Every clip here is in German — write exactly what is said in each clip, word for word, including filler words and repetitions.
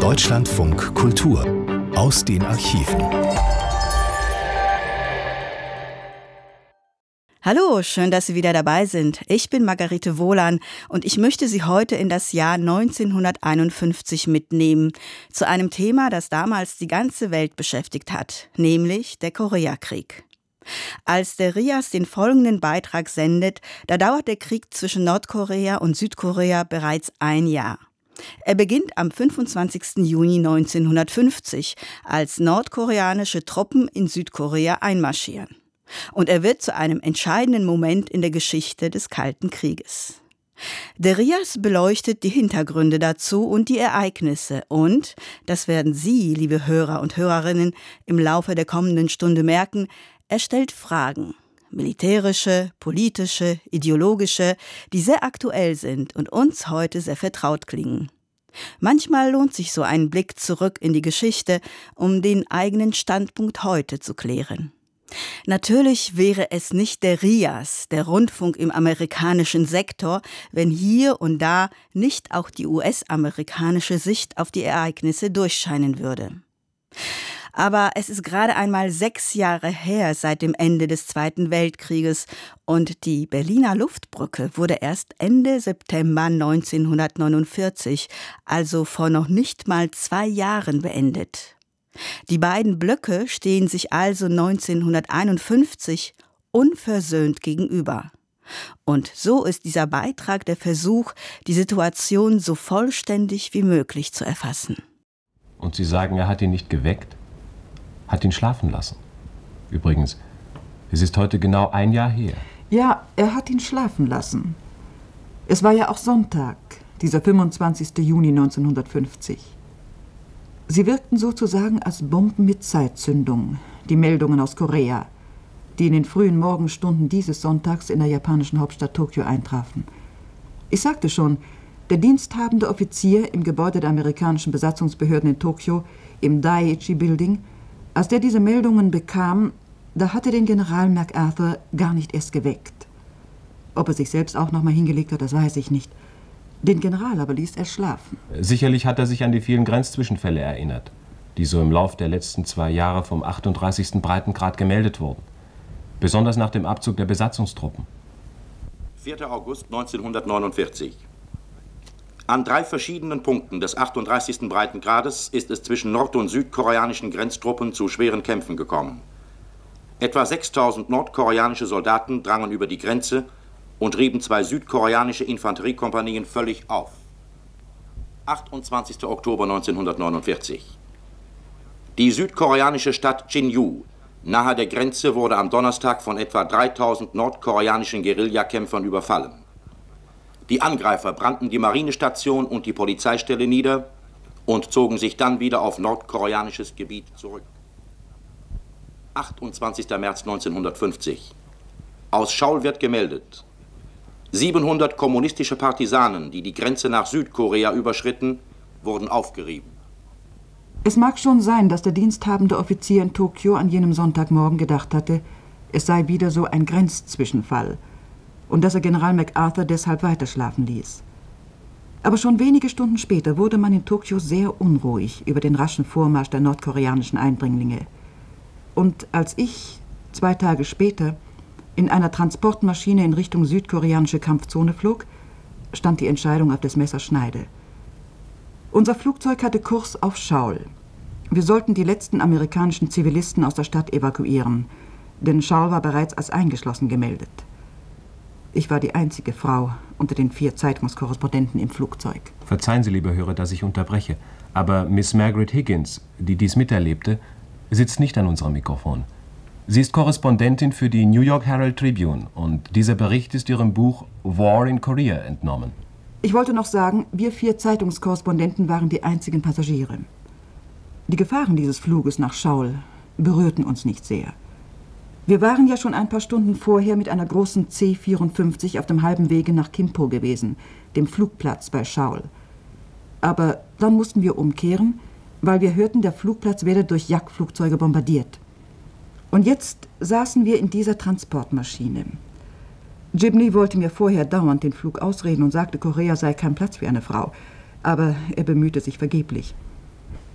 Deutschlandfunk Kultur aus den Archiven. Hallo, schön, dass Sie wieder dabei sind. Ich bin Margarete Wohlan und ich möchte Sie heute in das Jahr neunzehnhunderteinundfünfzig mitnehmen, zu einem Thema, das damals die ganze Welt beschäftigt hat, nämlich der Koreakrieg. Als der R I A S den folgenden Beitrag sendet, da dauert der Krieg zwischen Nordkorea und Südkorea bereits ein Jahr. Er beginnt am fünfundzwanzigsten Juni neunzehnhundertfünfzig, als nordkoreanische Truppen in Südkorea einmarschieren. Und er wird zu einem entscheidenden Moment in der Geschichte des Kalten Krieges. Der R I A S beleuchtet die Hintergründe dazu und die Ereignisse und, das werden Sie, liebe Hörer und Hörerinnen, im Laufe der kommenden Stunde merken, er stellt Fragen, militärische, politische, ideologische, die sehr aktuell sind und uns heute sehr vertraut klingen. Manchmal lohnt sich so ein Blick zurück in die Geschichte, um den eigenen Standpunkt heute zu klären. Natürlich wäre es nicht der R I A S, der Rundfunk im amerikanischen Sektor, wenn hier und da nicht auch die U S-amerikanische Sicht auf die Ereignisse durchscheinen würde. Aber es ist gerade einmal sechs Jahre her seit dem Ende des Zweiten Weltkrieges und die Berliner Luftbrücke wurde erst Ende September neunzehnhundertneunundvierzig, also vor noch nicht mal zwei Jahren, beendet. Die beiden Blöcke stehen sich also neunzehnhunderteinundfünfzig unversöhnt gegenüber. Und so ist dieser Beitrag der Versuch, die Situation so vollständig wie möglich zu erfassen. Und Sie sagen, er hat ihn nicht geweckt? Hat ihn schlafen lassen? Übrigens, es ist heute genau ein Jahr her. Ja, er hat ihn schlafen lassen. Es war ja auch Sonntag, dieser fünfundzwanzigsten Juni neunzehnhundertfünfzig. Sie wirkten sozusagen als Bomben mit Zeitzündung, die Meldungen aus Korea, die in den frühen Morgenstunden dieses Sonntags in der japanischen Hauptstadt Tokio eintrafen. Ich sagte schon, der diensthabende Offizier im Gebäude der amerikanischen Besatzungsbehörden in Tokio, im Daiichi Building, als der diese Meldungen bekam, da hatte den General MacArthur gar nicht erst geweckt. Ob er sich selbst auch noch mal hingelegt hat, das weiß ich nicht. Den General aber ließ er schlafen. Sicherlich hat er sich an die vielen Grenzzwischenfälle erinnert, die so im Lauf der letzten zwei Jahre vom achtunddreißigsten Breitengrad gemeldet wurden. Besonders nach dem Abzug der Besatzungstruppen. vierter August neunzehnhundertneunundvierzig. An drei verschiedenen Punkten des achtunddreißigsten Breitengrades ist es zwischen nord- und südkoreanischen Grenztruppen zu schweren Kämpfen gekommen. Etwa sechstausend nordkoreanische Soldaten drangen über die Grenze und rieben zwei südkoreanische Infanteriekompanien völlig auf. achtundzwanzigster Oktober neunzehnhundertneunundvierzig. Die südkoreanische Stadt Jinju nahe der Grenze wurde am Donnerstag von etwa dreitausend nordkoreanischen Guerillakämpfern überfallen. Die Angreifer brannten die Marinestation und die Polizeistelle nieder und zogen sich dann wieder auf nordkoreanisches Gebiet zurück. achtundzwanzigster März neunzehnhundertfünfzig. Aus Schaul wird gemeldet: siebenhundert kommunistische Partisanen, die die Grenze nach Südkorea überschritten, wurden aufgerieben. Es mag schon sein, dass der diensthabende Offizier in Tokio an jenem Sonntagmorgen gedacht hatte, es sei wieder so ein Grenzzwischenfall und dass er General MacArthur deshalb weiterschlafen ließ. Aber schon wenige Stunden später wurde man in Tokio sehr unruhig über den raschen Vormarsch der nordkoreanischen Eindringlinge. Und als ich, zwei Tage später, in einer Transportmaschine in Richtung südkoreanische Kampfzone flog, stand die Entscheidung auf des Messers Schneide. Unser Flugzeug hatte Kurs auf Schaul. Wir sollten die letzten amerikanischen Zivilisten aus der Stadt evakuieren, denn Schaul war bereits als eingeschlossen gemeldet. Ich war die einzige Frau unter den vier Zeitungskorrespondenten im Flugzeug. Verzeihen Sie, liebe Hörer, dass ich unterbreche, aber Miss Margaret Higgins, die dies miterlebte, sitzt nicht an unserem Mikrofon. Sie ist Korrespondentin für die New York Herald Tribune und dieser Bericht ist ihrem Buch War in Korea entnommen. Ich wollte noch sagen, wir vier Zeitungskorrespondenten waren die einzigen Passagiere. Die Gefahren dieses Fluges nach Schaul berührten uns nicht sehr. Wir waren ja schon ein paar Stunden vorher mit einer großen C vierundfünfzig auf dem halben Wege nach Kimpo gewesen, dem Flugplatz bei Schaul. Aber dann mussten wir umkehren, weil wir hörten, der Flugplatz werde durch Jagdflugzeuge bombardiert. Und jetzt saßen wir in dieser Transportmaschine. Jibney wollte mir vorher dauernd den Flug ausreden und sagte, Korea sei kein Platz für eine Frau. Aber er bemühte sich vergeblich.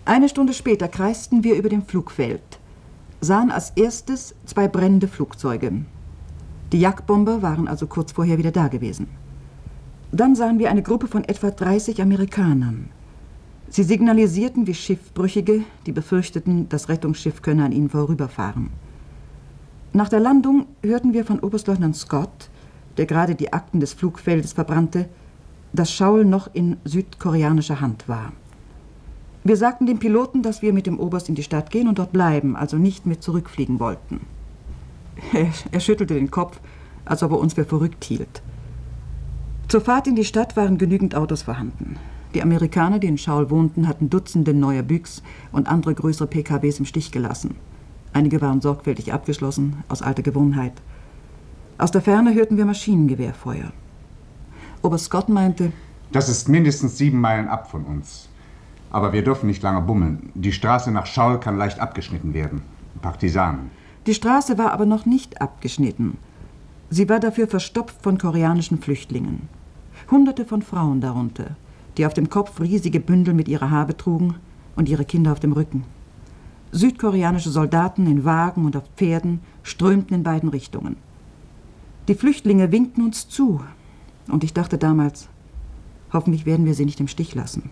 Eine Stunde später kreisten wir über dem Flugfeld, sahen als erstes zwei brennende Flugzeuge. Die Jagdbomber waren also kurz vorher wieder da gewesen. Dann sahen wir eine Gruppe von etwa dreißig Amerikanern. Sie signalisierten wie Schiffbrüchige, die befürchteten, das Rettungsschiff könne an ihnen vorüberfahren. Nach der Landung hörten wir von Oberstleutnant Scott, der gerade die Akten des Flugfeldes verbrannte, dass Schaul noch in südkoreanischer Hand war. Wir sagten dem Piloten, dass wir mit dem Oberst in die Stadt gehen und dort bleiben, also nicht mit zurückfliegen wollten. Er, er schüttelte den Kopf, als ob er uns für verrückt hielt. Zur Fahrt in die Stadt waren genügend Autos vorhanden. Die Amerikaner, die in Schaul wohnten, hatten Dutzende neuer Büchs und andere größere P K Ws im Stich gelassen. Einige waren sorgfältig abgeschlossen, aus alter Gewohnheit. Aus der Ferne hörten wir Maschinengewehrfeuer. Oberst Scott meinte: Das ist mindestens sieben Meilen ab von uns. Aber wir dürfen nicht lange bummeln. Die Straße nach Schaul kann leicht abgeschnitten werden. Partisanen. Die Straße war aber noch nicht abgeschnitten. Sie war dafür verstopft von koreanischen Flüchtlingen. Hunderte von Frauen darunter, die auf dem Kopf riesige Bündel mit ihrer Habe trugen und ihre Kinder auf dem Rücken. Südkoreanische Soldaten in Wagen und auf Pferden strömten in beiden Richtungen. Die Flüchtlinge winkten uns zu. Und ich dachte damals, hoffentlich werden wir sie nicht im Stich lassen.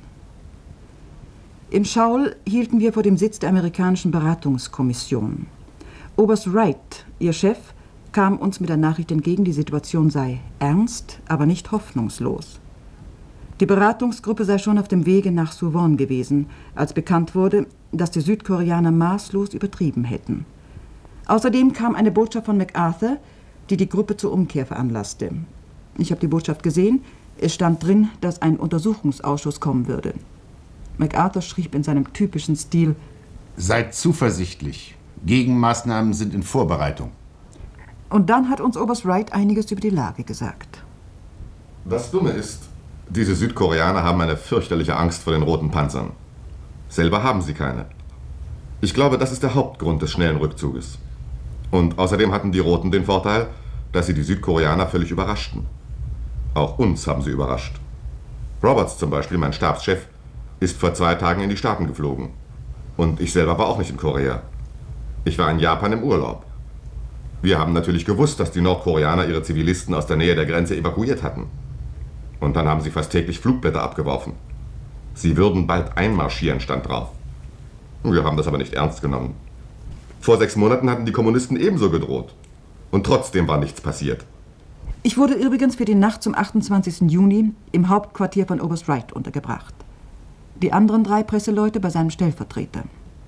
In Schaul hielten wir vor dem Sitz der amerikanischen Beratungskommission. Oberst Wright, ihr Chef, kam uns mit der Nachricht entgegen, die Situation sei ernst, aber nicht hoffnungslos. Die Beratungsgruppe sei schon auf dem Wege nach Suwon gewesen, als bekannt wurde, dass die Südkoreaner maßlos übertrieben hätten. Außerdem kam eine Botschaft von MacArthur, die die Gruppe zur Umkehr veranlasste. Ich habe die Botschaft gesehen. Es stand drin, dass ein Untersuchungsausschuss kommen würde. MacArthur schrieb in seinem typischen Stil: Seid zuversichtlich. Gegenmaßnahmen sind in Vorbereitung. Und dann hat uns Oberst Wright einiges über die Lage gesagt. Das Dumme ist, diese Südkoreaner haben eine fürchterliche Angst vor den roten Panzern. Selber haben sie keine. Ich glaube, das ist der Hauptgrund des schnellen Rückzuges. Und außerdem hatten die Roten den Vorteil, dass sie die Südkoreaner völlig überraschten. Auch uns haben sie überrascht. Roberts zum Beispiel, mein Stabschef, ist vor zwei Tagen in die Staaten geflogen. Und ich selber war auch nicht in Korea. Ich war in Japan im Urlaub. Wir haben natürlich gewusst, dass die Nordkoreaner ihre Zivilisten aus der Nähe der Grenze evakuiert hatten. Und dann haben sie fast täglich Flugblätter abgeworfen. Sie würden bald einmarschieren, stand drauf. Wir haben das aber nicht ernst genommen. Vor sechs Monaten hatten die Kommunisten ebenso gedroht. Und trotzdem war nichts passiert. Ich wurde übrigens für die Nacht zum achtundzwanzigsten Juni im Hauptquartier von Oberst Wright untergebracht. Die anderen drei Presseleute bei seinem Stellvertreter.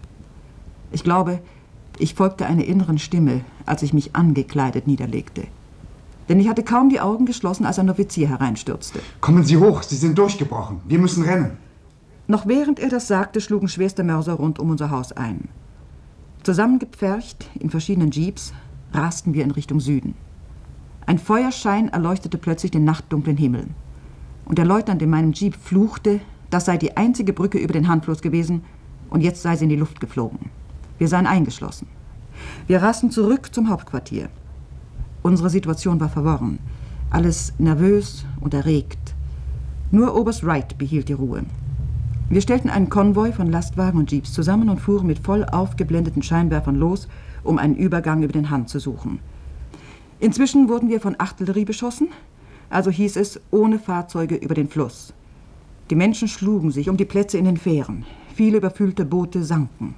Ich glaube, ich folgte einer inneren Stimme, als ich mich angekleidet niederlegte. Denn ich hatte kaum die Augen geschlossen, als ein Offizier hereinstürzte. Kommen Sie hoch, Sie sind durchgebrochen. Wir müssen rennen. Noch während er das sagte, schlugen schwerste Mörser rund um unser Haus ein. Zusammengepfercht in verschiedenen Jeeps rasten wir in Richtung Süden. Ein Feuerschein erleuchtete plötzlich den nachtdunklen Himmel. Und der Leutnant in meinem Jeep fluchte, das sei die einzige Brücke über den Handfluss gewesen und jetzt sei sie in die Luft geflogen. Wir seien eingeschlossen. Wir rasten zurück zum Hauptquartier. Unsere Situation war verworren. Alles nervös und erregt. Nur Oberst Wright behielt die Ruhe. Wir stellten einen Konvoi von Lastwagen und Jeeps zusammen und fuhren mit voll aufgeblendeten Scheinwerfern los, um einen Übergang über den Han zu suchen. Inzwischen wurden wir von Artillerie beschossen, also hieß es, ohne Fahrzeuge über den Fluss. Die Menschen schlugen sich um die Plätze in den Fähren. Viele überfüllte Boote sanken.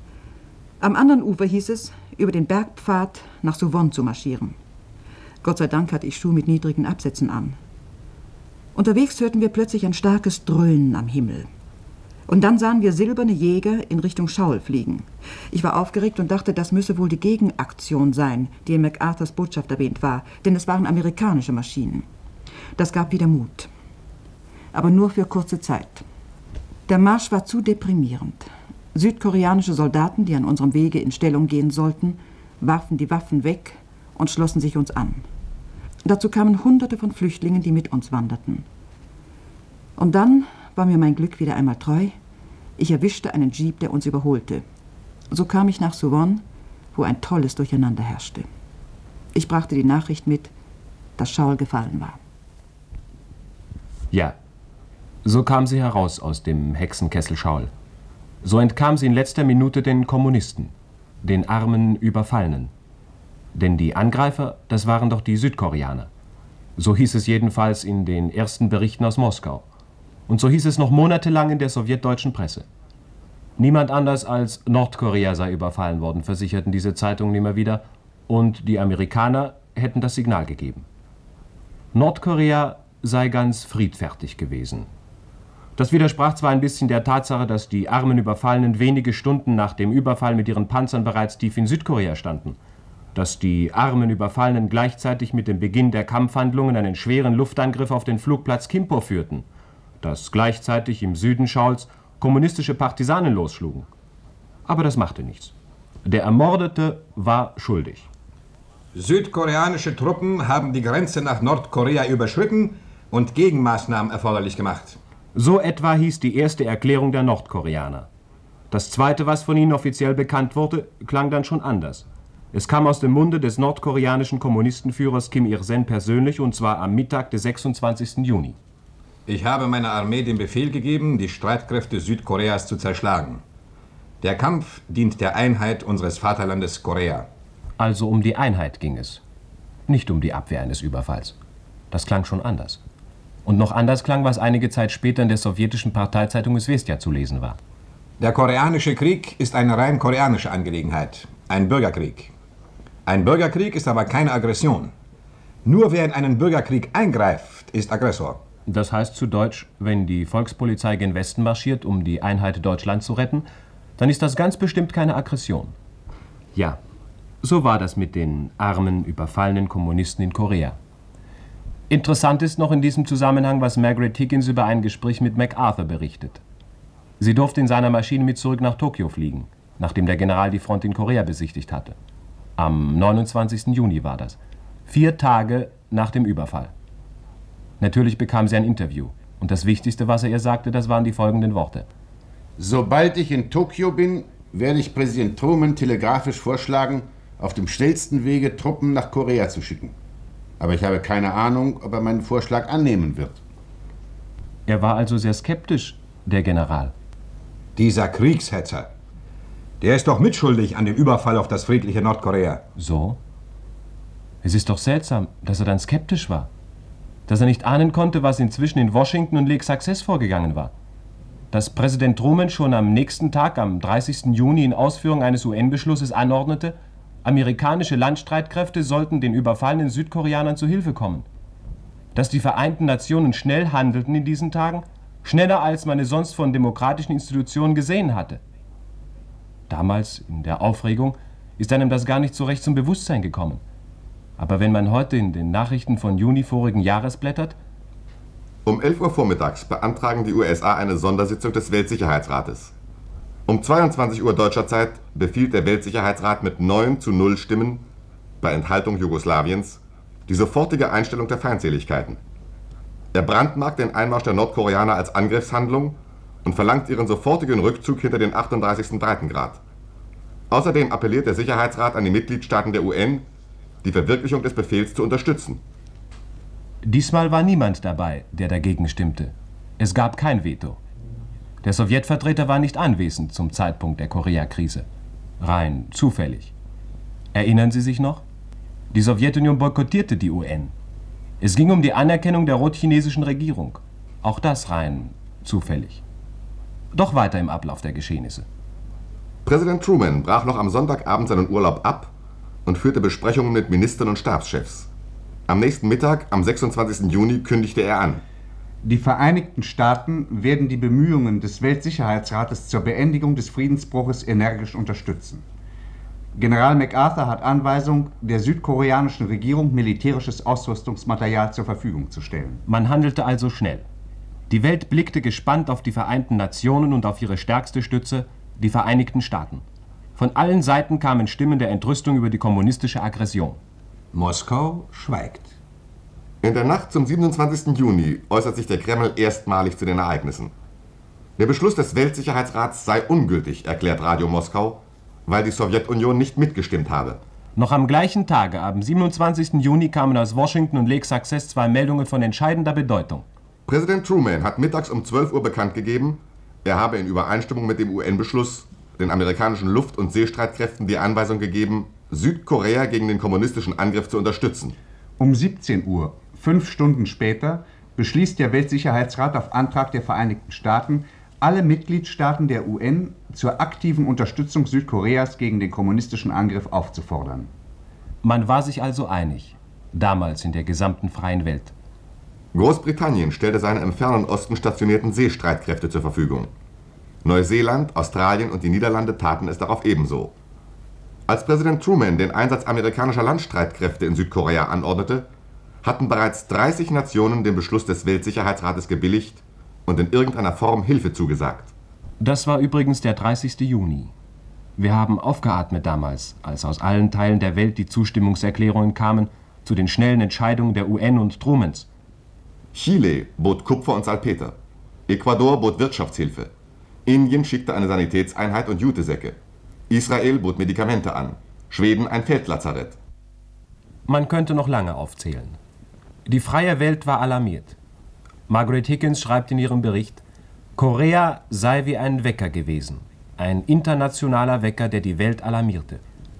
Am anderen Ufer hieß es, über den Bergpfad nach Suwon zu marschieren. Gott sei Dank hatte ich Schuhe mit niedrigen Absätzen an. Unterwegs hörten wir plötzlich ein starkes Dröhnen am Himmel. Und dann sahen wir silberne Jäger in Richtung Schaul fliegen. Ich war aufgeregt und dachte, das müsse wohl die Gegenaktion sein, die in MacArthurs Botschaft erwähnt war, denn es waren amerikanische Maschinen. Das gab wieder Mut. Aber nur für kurze Zeit. Der Marsch war zu deprimierend. Südkoreanische Soldaten, die an unserem Wege in Stellung gehen sollten, warfen die Waffen weg und schlossen sich uns an. Dazu kamen Hunderte von Flüchtlingen, die mit uns wanderten. Und dann war mir mein Glück wieder einmal treu. Ich erwischte einen Jeep, der uns überholte. So kam ich nach Suwon, wo ein tolles Durcheinander herrschte. Ich brachte die Nachricht mit, dass Schaul gefallen war. Ja, so kam sie heraus aus dem Hexenkessel Schaul. So entkam sie in letzter Minute den Kommunisten, den armen Überfallenen. Denn die Angreifer, das waren doch die Südkoreaner. So hieß es jedenfalls in den ersten Berichten aus Moskau. Und so hieß es noch monatelang in der sowjetdeutschen Presse. Niemand anders als Nordkorea sei überfallen worden, versicherten diese Zeitungen immer wieder, und die Amerikaner hätten das Signal gegeben. Nordkorea sei ganz friedfertig gewesen. Das widersprach zwar ein bisschen der Tatsache, dass die armen Überfallenen wenige Stunden nach dem Überfall mit ihren Panzern bereits tief in Südkorea standen, dass die armen Überfallenen gleichzeitig mit dem Beginn der Kampfhandlungen einen schweren Luftangriff auf den Flugplatz Kimpo führten, dass gleichzeitig im Süden Schauls kommunistische Partisanen losschlugen. Aber das machte nichts. Der Ermordete war schuldig. Südkoreanische Truppen haben die Grenze nach Nordkorea überschritten und Gegenmaßnahmen erforderlich gemacht. So etwa hieß die erste Erklärung der Nordkoreaner. Das zweite, was von ihnen offiziell bekannt wurde, klang dann schon anders. Es kam aus dem Munde des nordkoreanischen Kommunistenführers Kim Il-sen persönlich, und zwar am Mittag des sechsundzwanzigsten Juni. Ich habe meiner Armee den Befehl gegeben, die Streitkräfte Südkoreas zu zerschlagen. Der Kampf dient der Einheit unseres Vaterlandes Korea. Also um die Einheit ging es, nicht um die Abwehr eines Überfalls. Das klang schon anders. Und noch anders klang, was einige Zeit später in der sowjetischen Parteizeitung Izvestja zu lesen war. Der koreanische Krieg ist eine rein koreanische Angelegenheit, ein Bürgerkrieg. Ein Bürgerkrieg ist aber keine Aggression. Nur wer in einen Bürgerkrieg eingreift, ist Aggressor. Das heißt zu Deutsch, wenn die Volkspolizei gen Westen marschiert, um die Einheit Deutschlands zu retten, dann ist das ganz bestimmt keine Aggression. Ja, so war das mit den armen, überfallenen Kommunisten in Korea. Interessant ist noch in diesem Zusammenhang, was Margaret Higgins über ein Gespräch mit MacArthur berichtet. Sie durfte in seiner Maschine mit zurück nach Tokio fliegen, nachdem der General die Front in Korea besichtigt hatte. Am neunundzwanzigsten Juni war das, vier Tage nach dem Überfall. Natürlich bekam sie ein Interview. Und das Wichtigste, was er ihr sagte, das waren die folgenden Worte. Sobald ich in Tokio bin, werde ich Präsident Truman telegrafisch vorschlagen, auf dem schnellsten Wege Truppen nach Korea zu schicken. Aber ich habe keine Ahnung, ob er meinen Vorschlag annehmen wird. Er war also sehr skeptisch, der General. Dieser Kriegshetzer, der ist doch mitschuldig an dem Überfall auf das friedliche Nordkorea. So? Es ist doch seltsam, dass er dann skeptisch war. Dass er nicht ahnen konnte, was inzwischen in Washington und Lake Success vorgegangen war. Dass Präsident Truman schon am nächsten Tag, am dreißigsten Juni, in Ausführung eines U N-Beschlusses anordnete, amerikanische Landstreitkräfte sollten den überfallenen Südkoreanern zu Hilfe kommen. Dass die Vereinten Nationen schnell handelten in diesen Tagen, schneller als man es sonst von demokratischen Institutionen gesehen hatte. Damals, in der Aufregung, ist einem das gar nicht so recht zum Bewusstsein gekommen. Aber wenn man heute in den Nachrichten von Juni vorigen Jahres blättert... Um elf Uhr vormittags beantragen die U S A eine Sondersitzung des Weltsicherheitsrates. Um zweiundzwanzig Uhr deutscher Zeit befiehlt der Weltsicherheitsrat mit neun zu null Stimmen, bei Enthaltung Jugoslawiens, die sofortige Einstellung der Feindseligkeiten. Er brandmarkt den Einmarsch der Nordkoreaner als Angriffshandlung und verlangt ihren sofortigen Rückzug hinter den achtunddreißigsten Breitengrad. Außerdem appelliert der Sicherheitsrat an die Mitgliedstaaten der U N, die Verwirklichung des Befehls zu unterstützen. Diesmal war niemand dabei, der dagegen stimmte. Es gab kein Veto. Der Sowjetvertreter war nicht anwesend zum Zeitpunkt der Koreakrise. Rein zufällig. Erinnern Sie sich noch? Die Sowjetunion boykottierte die U N. Es ging um die Anerkennung der rotchinesischen Regierung. Auch das rein zufällig. Doch weiter im Ablauf der Geschehnisse. Präsident Truman brach noch am Sonntagabend seinen Urlaub ab und führte Besprechungen mit Ministern und Stabschefs. Am nächsten Mittag, am sechsundzwanzigsten Juni, kündigte er an: Die Vereinigten Staaten werden die Bemühungen des Weltsicherheitsrates zur Beendigung des Friedensbruches energisch unterstützen. General MacArthur hat Anweisung, der südkoreanischen Regierung militärisches Ausrüstungsmaterial zur Verfügung zu stellen. Man handelte also schnell. Die Welt blickte gespannt auf die Vereinten Nationen und auf ihre stärkste Stütze, die Vereinigten Staaten. Von allen Seiten kamen Stimmen der Entrüstung über die kommunistische Aggression. Moskau schweigt. In der Nacht zum siebenundzwanzigsten Juni äußert sich der Kreml erstmalig zu den Ereignissen. Der Beschluss des Weltsicherheitsrats sei ungültig, erklärt Radio Moskau, weil die Sowjetunion nicht mitgestimmt habe. Noch am gleichen Tage, am siebenundzwanzigsten Juni, kamen aus Washington und Lake Success zwei Meldungen von entscheidender Bedeutung. Präsident Truman hat mittags um zwölf Uhr bekannt gegeben, Er habe in Übereinstimmung mit dem U N-Beschluss den amerikanischen Luft- und Seestreitkräften die Anweisung gegeben, Südkorea gegen den kommunistischen Angriff zu unterstützen. Um siebzehn Uhr, fünf Stunden später, beschließt der Weltsicherheitsrat auf Antrag der Vereinigten Staaten, alle Mitgliedstaaten der U N zur aktiven Unterstützung Südkoreas gegen den kommunistischen Angriff aufzufordern. Man war sich also einig, damals in der gesamten freien Welt. Großbritannien stellte seine im fernen Osten stationierten Seestreitkräfte zur Verfügung. Neuseeland, Australien und die Niederlande taten es darauf ebenso. Als Präsident Truman den Einsatz amerikanischer Landstreitkräfte in Südkorea anordnete, hatten bereits dreißig Nationen den Beschluss des Weltsicherheitsrates gebilligt und in irgendeiner Form Hilfe zugesagt. Das war übrigens der dreißigste Juni. Wir haben aufgeatmet damals, als aus allen Teilen der Welt die Zustimmungserklärungen kamen zu den schnellen Entscheidungen der U N und Trumans. Chile bot Kupfer und Salpeter. Ecuador bot Wirtschaftshilfe. Indien schickte eine Sanitätseinheit und Jutesäcke. Israel bot Medikamente an. Schweden ein Feldlazarett. Man könnte noch lange aufzählen. Die freie Welt war alarmiert. Margaret Higgins schreibt in ihrem Bericht, Korea sei wie ein Wecker gewesen. Ein internationaler Wecker, der die Welt alarmierte.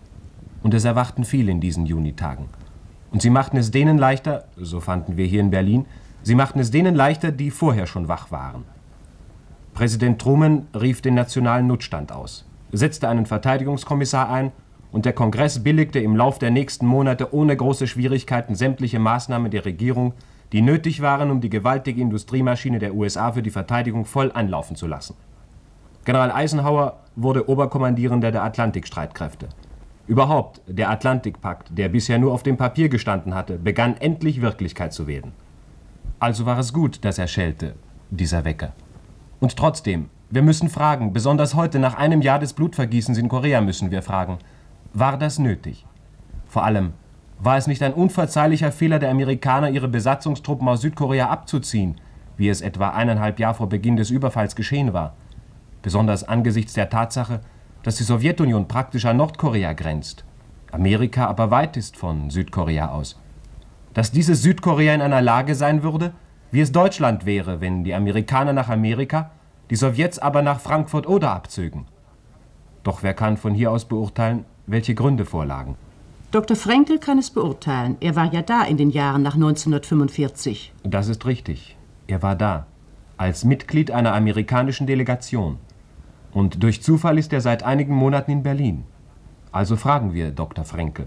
Und es erwachten viele in diesen Junitagen. Und sie machten es denen leichter, so fanden wir hier in Berlin, sie machten es denen leichter, die vorher schon wach waren. Präsident Truman rief den nationalen Notstand aus, setzte einen Verteidigungskommissar ein und der Kongress billigte im Lauf der nächsten Monate ohne große Schwierigkeiten sämtliche Maßnahmen der Regierung, die nötig waren, um die gewaltige Industriemaschine der U S A für die Verteidigung voll anlaufen zu lassen. General Eisenhower wurde Oberkommandierender der Atlantikstreitkräfte. Überhaupt, der Atlantikpakt, der bisher nur auf dem Papier gestanden hatte, begann endlich Wirklichkeit zu werden. Also war es gut, dass er schellte, dieser Wecker. Und trotzdem, wir müssen fragen, besonders heute nach einem Jahr des Blutvergießens in Korea müssen wir fragen, war das nötig? Vor allem, war es nicht ein unverzeihlicher Fehler der Amerikaner, ihre Besatzungstruppen aus Südkorea abzuziehen, wie es etwa eineinhalb Jahre vor Beginn des Überfalls geschehen war? Besonders angesichts der Tatsache, dass die Sowjetunion praktisch an Nordkorea grenzt, Amerika aber weit ist von Südkorea aus. Dass dieses Südkorea in einer Lage sein würde, wie es Deutschland wäre, wenn die Amerikaner nach Amerika, die Sowjets aber nach Frankfurt oder abzögen. Doch wer kann von hier aus beurteilen, welche Gründe vorlagen? Doktor Frenkel kann es beurteilen. Er war ja da in den Jahren nach neunzehnhundertfünfundvierzig. Das ist richtig. Er war da, als Mitglied einer amerikanischen Delegation. Und durch Zufall ist er seit einigen Monaten in Berlin. Also fragen wir Doktor Frenkel.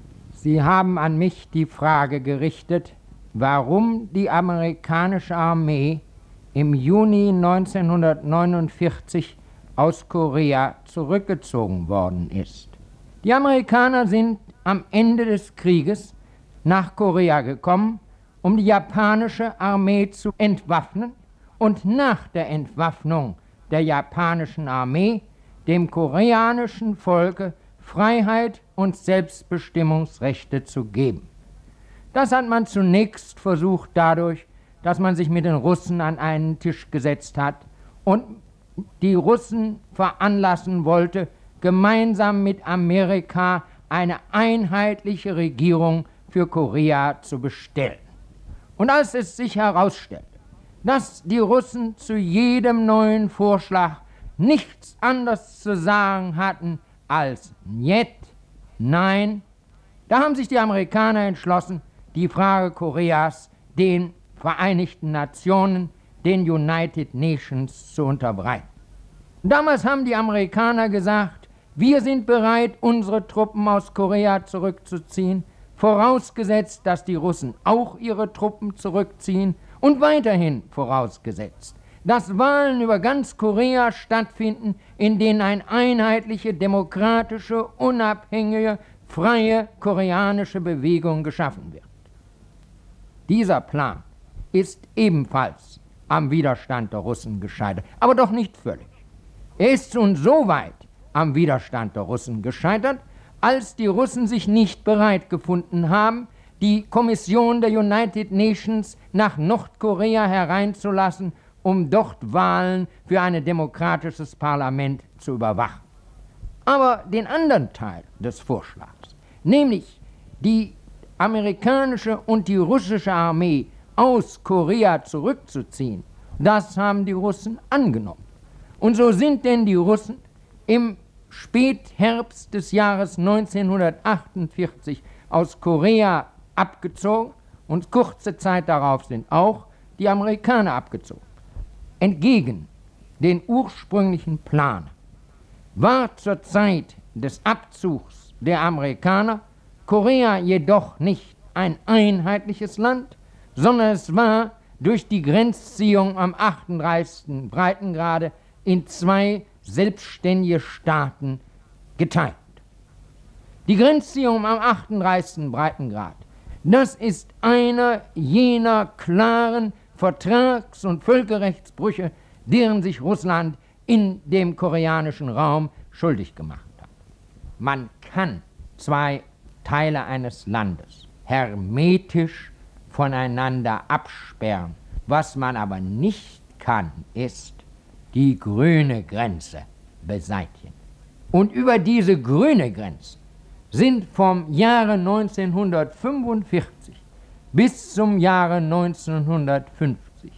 Sie haben an mich die Frage gerichtet, warum die amerikanische Armee im Juni neunzehnhundertneunundvierzig aus Korea zurückgezogen worden ist. Die Amerikaner sind am Ende des Krieges nach Korea gekommen, um die japanische Armee zu entwaffnen und nach der Entwaffnung der japanischen Armee dem koreanischen Volke Freiheit und Selbstbestimmungsrechte zu geben. Das hat man zunächst versucht dadurch, dass man sich mit den Russen an einen Tisch gesetzt hat und die Russen veranlassen wollte, gemeinsam mit Amerika eine einheitliche Regierung für Korea zu bestellen. Und als es sich herausstellte, dass die Russen zu jedem neuen Vorschlag nichts anderes zu sagen hatten als Njet, nein, da haben sich die Amerikaner entschlossen, die Frage Koreas den Vereinigten Nationen, den United Nations zu unterbreiten. Damals haben die Amerikaner gesagt, wir sind bereit, unsere Truppen aus Korea zurückzuziehen, vorausgesetzt, dass die Russen auch ihre Truppen zurückziehen und weiterhin vorausgesetzt, dass Wahlen über ganz Korea stattfinden, in denen eine einheitliche, demokratische, unabhängige, freie koreanische Bewegung geschaffen wird. Dieser Plan ist ebenfalls am Widerstand der Russen gescheitert, aber doch nicht völlig. Er ist schon so weit am Widerstand der Russen gescheitert, als die Russen sich nicht bereit gefunden haben, die Kommission der United Nations nach Nordkorea hereinzulassen, um dort Wahlen für ein demokratisches Parlament zu überwachen. Aber den anderen Teil des Vorschlags, nämlich die amerikanische und die russische Armee aus Korea zurückzuziehen, das haben die Russen angenommen. Und so sind denn die Russen im Spätherbst des Jahres neunzehnhundertachtundvierzig aus Korea abgezogen und kurze Zeit darauf sind auch die Amerikaner abgezogen. Entgegen den ursprünglichen Plänen war zur Zeit des Abzugs der Amerikaner Korea jedoch nicht ein einheitliches Land, sondern es war durch die Grenzziehung am achtunddreißigsten Breitengrade in zwei selbstständige Staaten geteilt. Die Grenzziehung am achtunddreißigsten Breitengrad, das ist einer jener klaren Vertrags- und Völkerrechtsbrüche, deren sich Russland in dem koreanischen Raum schuldig gemacht hat. Man kann zwei Teile eines Landes hermetisch voneinander absperren. Was man aber nicht kann, ist die grüne Grenze beseitigen. Und über diese grüne Grenze sind vom Jahre neunzehnhundertfünfundvierzig bis zum Jahre neunzehnhundertfünfzig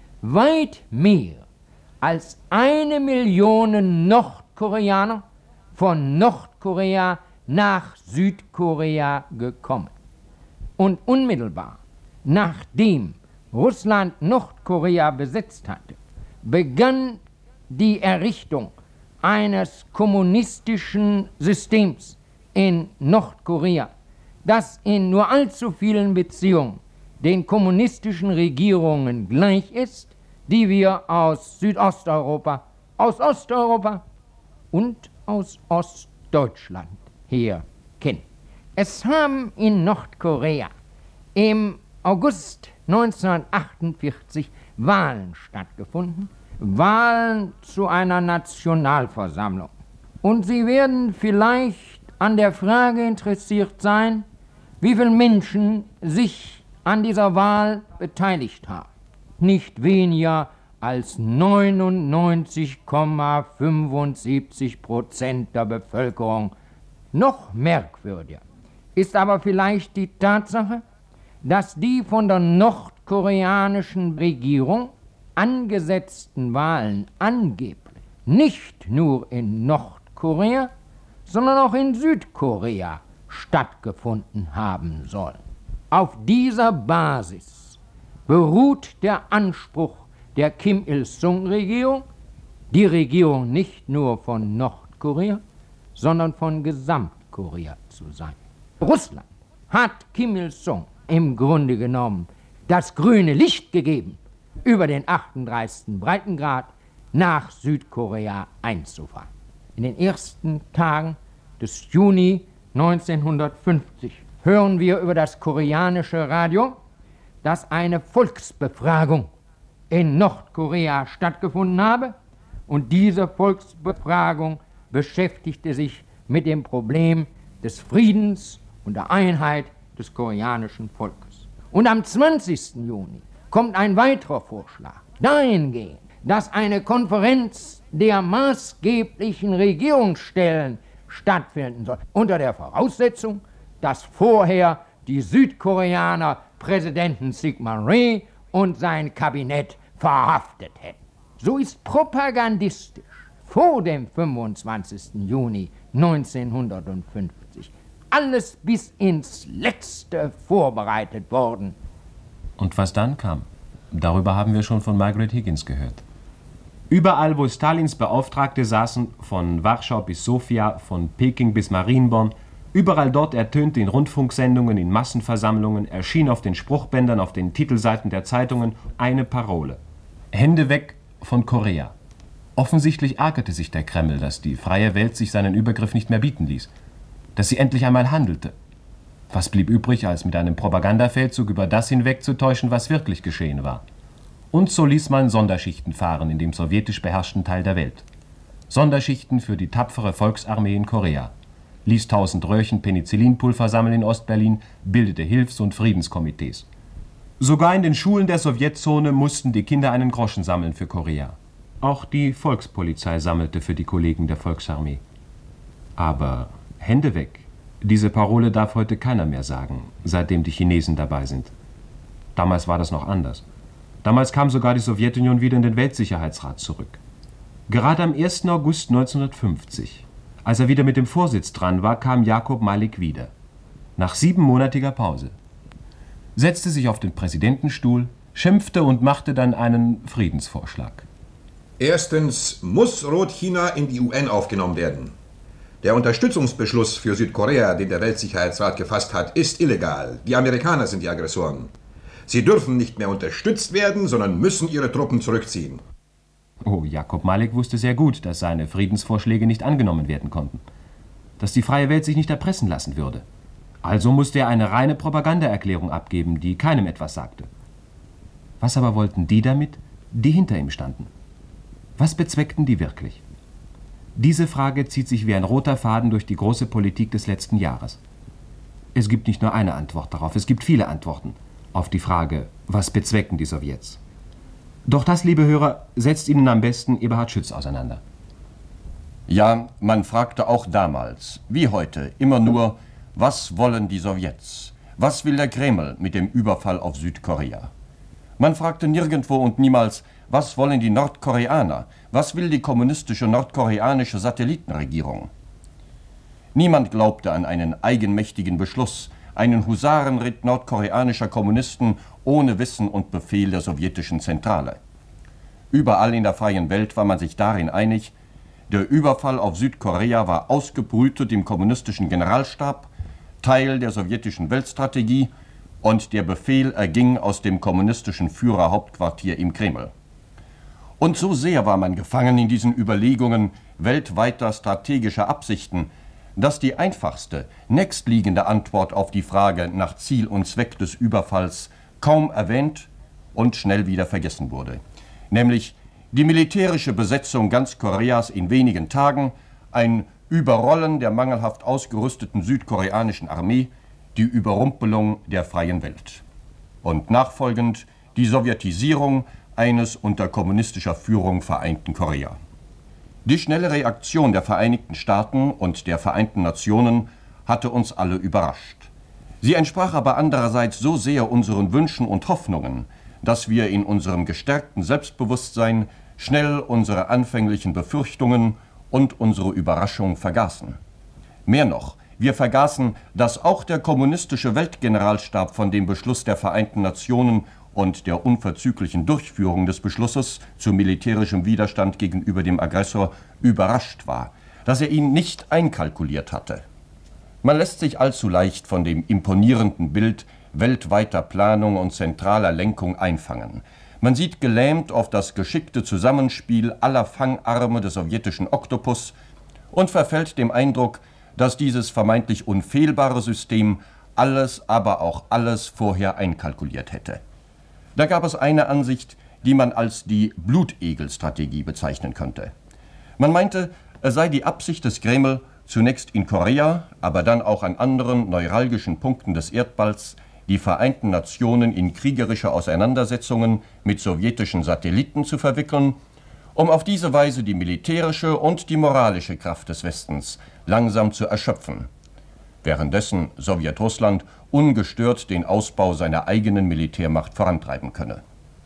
weit mehr als eine Million Nordkoreaner von Nordkorea nach Südkorea gekommen. Und unmittelbar nachdem Russland Nordkorea besetzt hatte, begann die Errichtung eines kommunistischen Systems in Nordkorea, das in nur allzu vielen Beziehungen den kommunistischen Regierungen gleich ist, die wir aus Südosteuropa, aus Osteuropa und aus Ostdeutschland her kennen. Es haben in Nordkorea im August neunzehnhundertachtundvierzig Wahlen stattgefunden, Wahlen zu einer Nationalversammlung. Und Sie werden vielleicht an der Frage interessiert sein, wie viele Menschen sich an dieser Wahl beteiligt haben. Nicht weniger als neunundneunzig Komma fünfundsiebzig Prozent der Bevölkerung. Noch merkwürdiger ist aber vielleicht die Tatsache, dass die von der nordkoreanischen Regierung angesetzten Wahlen angeblich nicht nur in Nordkorea, sondern auch in Südkorea stattgefunden haben sollen. Auf dieser Basis beruht der Anspruch der Kim-Il-sung-Regierung, die Regierung nicht nur von Nordkorea, sondern von Gesamtkorea zu sein. Russland hat Kim Il-sung im Grunde genommen das grüne Licht gegeben, über den achtunddreißigsten Breitengrad nach Südkorea einzufahren. In den ersten Tagen des Juni neunzehnhundertfünfzig hören wir über das koreanische Radio, dass eine Volksbefragung in Nordkorea stattgefunden habe, und diese Volksbefragung beschäftigte sich mit dem Problem des Friedens und der Einheit des koreanischen Volkes. Und am zwanzigsten Juni kommt ein weiterer Vorschlag dahingehend, dass eine Konferenz der maßgeblichen Regierungsstellen stattfinden soll, unter der Voraussetzung, dass vorher die Südkoreaner Präsidenten Syngman Rhee und sein Kabinett verhaftet hätten. So ist propagandistisch vor dem fünfundzwanzigsten Juni neunzehnhundertfünfzig alles bis ins Letzte vorbereitet worden. Und was dann kam, darüber haben wir schon von Margaret Higgins gehört. Überall, wo Stalins Beauftragte saßen, von Warschau bis Sofia, von Peking bis Marienborn, überall dort ertönte in Rundfunksendungen, in Massenversammlungen, erschien auf den Spruchbändern, auf den Titelseiten der Zeitungen eine Parole: Hände weg von Korea. Offensichtlich ärgerte sich der Kreml, dass die freie Welt sich seinen Übergriff nicht mehr bieten ließ, dass sie endlich einmal handelte. Was blieb übrig, als mit einem Propagandafeldzug über das hinwegzutäuschen, was wirklich geschehen war? Und so ließ man Sonderschichten fahren in dem sowjetisch beherrschten Teil der Welt. Sonderschichten für die tapfere Volksarmee in Korea, ließ tausend Röhrchen Penicillinpulver sammeln in Ostberlin, bildete Hilfs- und Friedenskomitees. Sogar in den Schulen der Sowjetzone mussten die Kinder einen Groschen sammeln für Korea. Auch die Volkspolizei sammelte für die Kollegen der Volksarmee. Aber Hände weg, diese Parole darf heute keiner mehr sagen, seitdem die Chinesen dabei sind. Damals war das noch anders. Damals kam sogar die Sowjetunion wieder in den Weltsicherheitsrat zurück. Gerade am ersten August neunzehnhundertfünfzig, als er wieder mit dem Vorsitz dran war, kam Jacob Malik wieder. Nach siebenmonatiger Pause. Setzte sich auf den Präsidentenstuhl, schimpfte und machte dann einen Friedensvorschlag. Erstens muss Rotchina in die U N aufgenommen werden. Der Unterstützungsbeschluss für Südkorea, den der Weltsicherheitsrat gefasst hat, ist illegal. Die Amerikaner sind die Aggressoren. Sie dürfen nicht mehr unterstützt werden, sondern müssen ihre Truppen zurückziehen. Oh, Jacob Malik wusste sehr gut, dass seine Friedensvorschläge nicht angenommen werden konnten. Dass die freie Welt sich nicht erpressen lassen würde. Also musste er eine reine Propagandaerklärung abgeben, die keinem etwas sagte. Was aber wollten die damit, die hinter ihm standen? Was bezweckten die wirklich? Diese Frage zieht sich wie ein roter Faden durch die große Politik des letzten Jahres. Es gibt nicht nur eine Antwort darauf, es gibt viele Antworten auf die Frage, was bezwecken die Sowjets? Doch das, liebe Hörer, setzt Ihnen am besten Eberhard Schütz auseinander. Ja, man fragte auch damals, wie heute, immer nur, was wollen die Sowjets? Was will der Kreml mit dem Überfall auf Südkorea? Man fragte nirgendwo und niemals, was wollen die Nordkoreaner? Was will die kommunistische nordkoreanische Satellitenregierung? Niemand glaubte an einen eigenmächtigen Beschluss, einen Husarenritt nordkoreanischer Kommunisten ohne Wissen und Befehl der sowjetischen Zentrale. Überall in der freien Welt war man sich darin einig, der Überfall auf Südkorea war ausgebrütet im kommunistischen Generalstab, Teil der sowjetischen Weltstrategie, und der Befehl erging aus dem kommunistischen Führerhauptquartier im Kreml. Und so sehr war man gefangen in diesen Überlegungen weltweiter strategischer Absichten, dass die einfachste, nächstliegende Antwort auf die Frage nach Ziel und Zweck des Überfalls kaum erwähnt und schnell wieder vergessen wurde. Nämlich die militärische Besetzung ganz Koreas in wenigen Tagen, ein Überrollen der mangelhaft ausgerüsteten südkoreanischen Armee, die Überrumpelung der freien Welt. Und nachfolgend die Sowjetisierung eines unter kommunistischer Führung vereinten Korea. Die schnelle Reaktion der Vereinigten Staaten und der Vereinten Nationen hatte uns alle überrascht. Sie entsprach aber andererseits so sehr unseren Wünschen und Hoffnungen, dass wir in unserem gestärkten Selbstbewusstsein schnell unsere anfänglichen Befürchtungen und unsere Überraschung vergaßen. Mehr noch, wir vergaßen, dass auch der kommunistische Weltgeneralstab von dem Beschluss der Vereinten Nationen und der unverzüglichen Durchführung des Beschlusses zu militärischem Widerstand gegenüber dem Aggressor überrascht war, dass er ihn nicht einkalkuliert hatte. Man lässt sich allzu leicht von dem imponierenden Bild weltweiter Planung und zentraler Lenkung einfangen. Man sieht gelähmt auf das geschickte Zusammenspiel aller Fangarme des sowjetischen Oktopus und verfällt dem Eindruck, dass dieses vermeintlich unfehlbare System alles, aber auch alles vorher einkalkuliert hätte. Da gab es eine Ansicht, die man als die Blutegel-Strategie bezeichnen könnte. Man meinte, es sei die Absicht des Kreml, zunächst in Korea, aber dann auch an anderen neuralgischen Punkten des Erdballs, die Vereinten Nationen in kriegerische Auseinandersetzungen mit sowjetischen Satelliten zu verwickeln, um auf diese Weise die militärische und die moralische Kraft des Westens langsam zu erschöpfen, währenddessen Sowjetrussland ungestört den Ausbau seiner eigenen Militärmacht vorantreiben könne.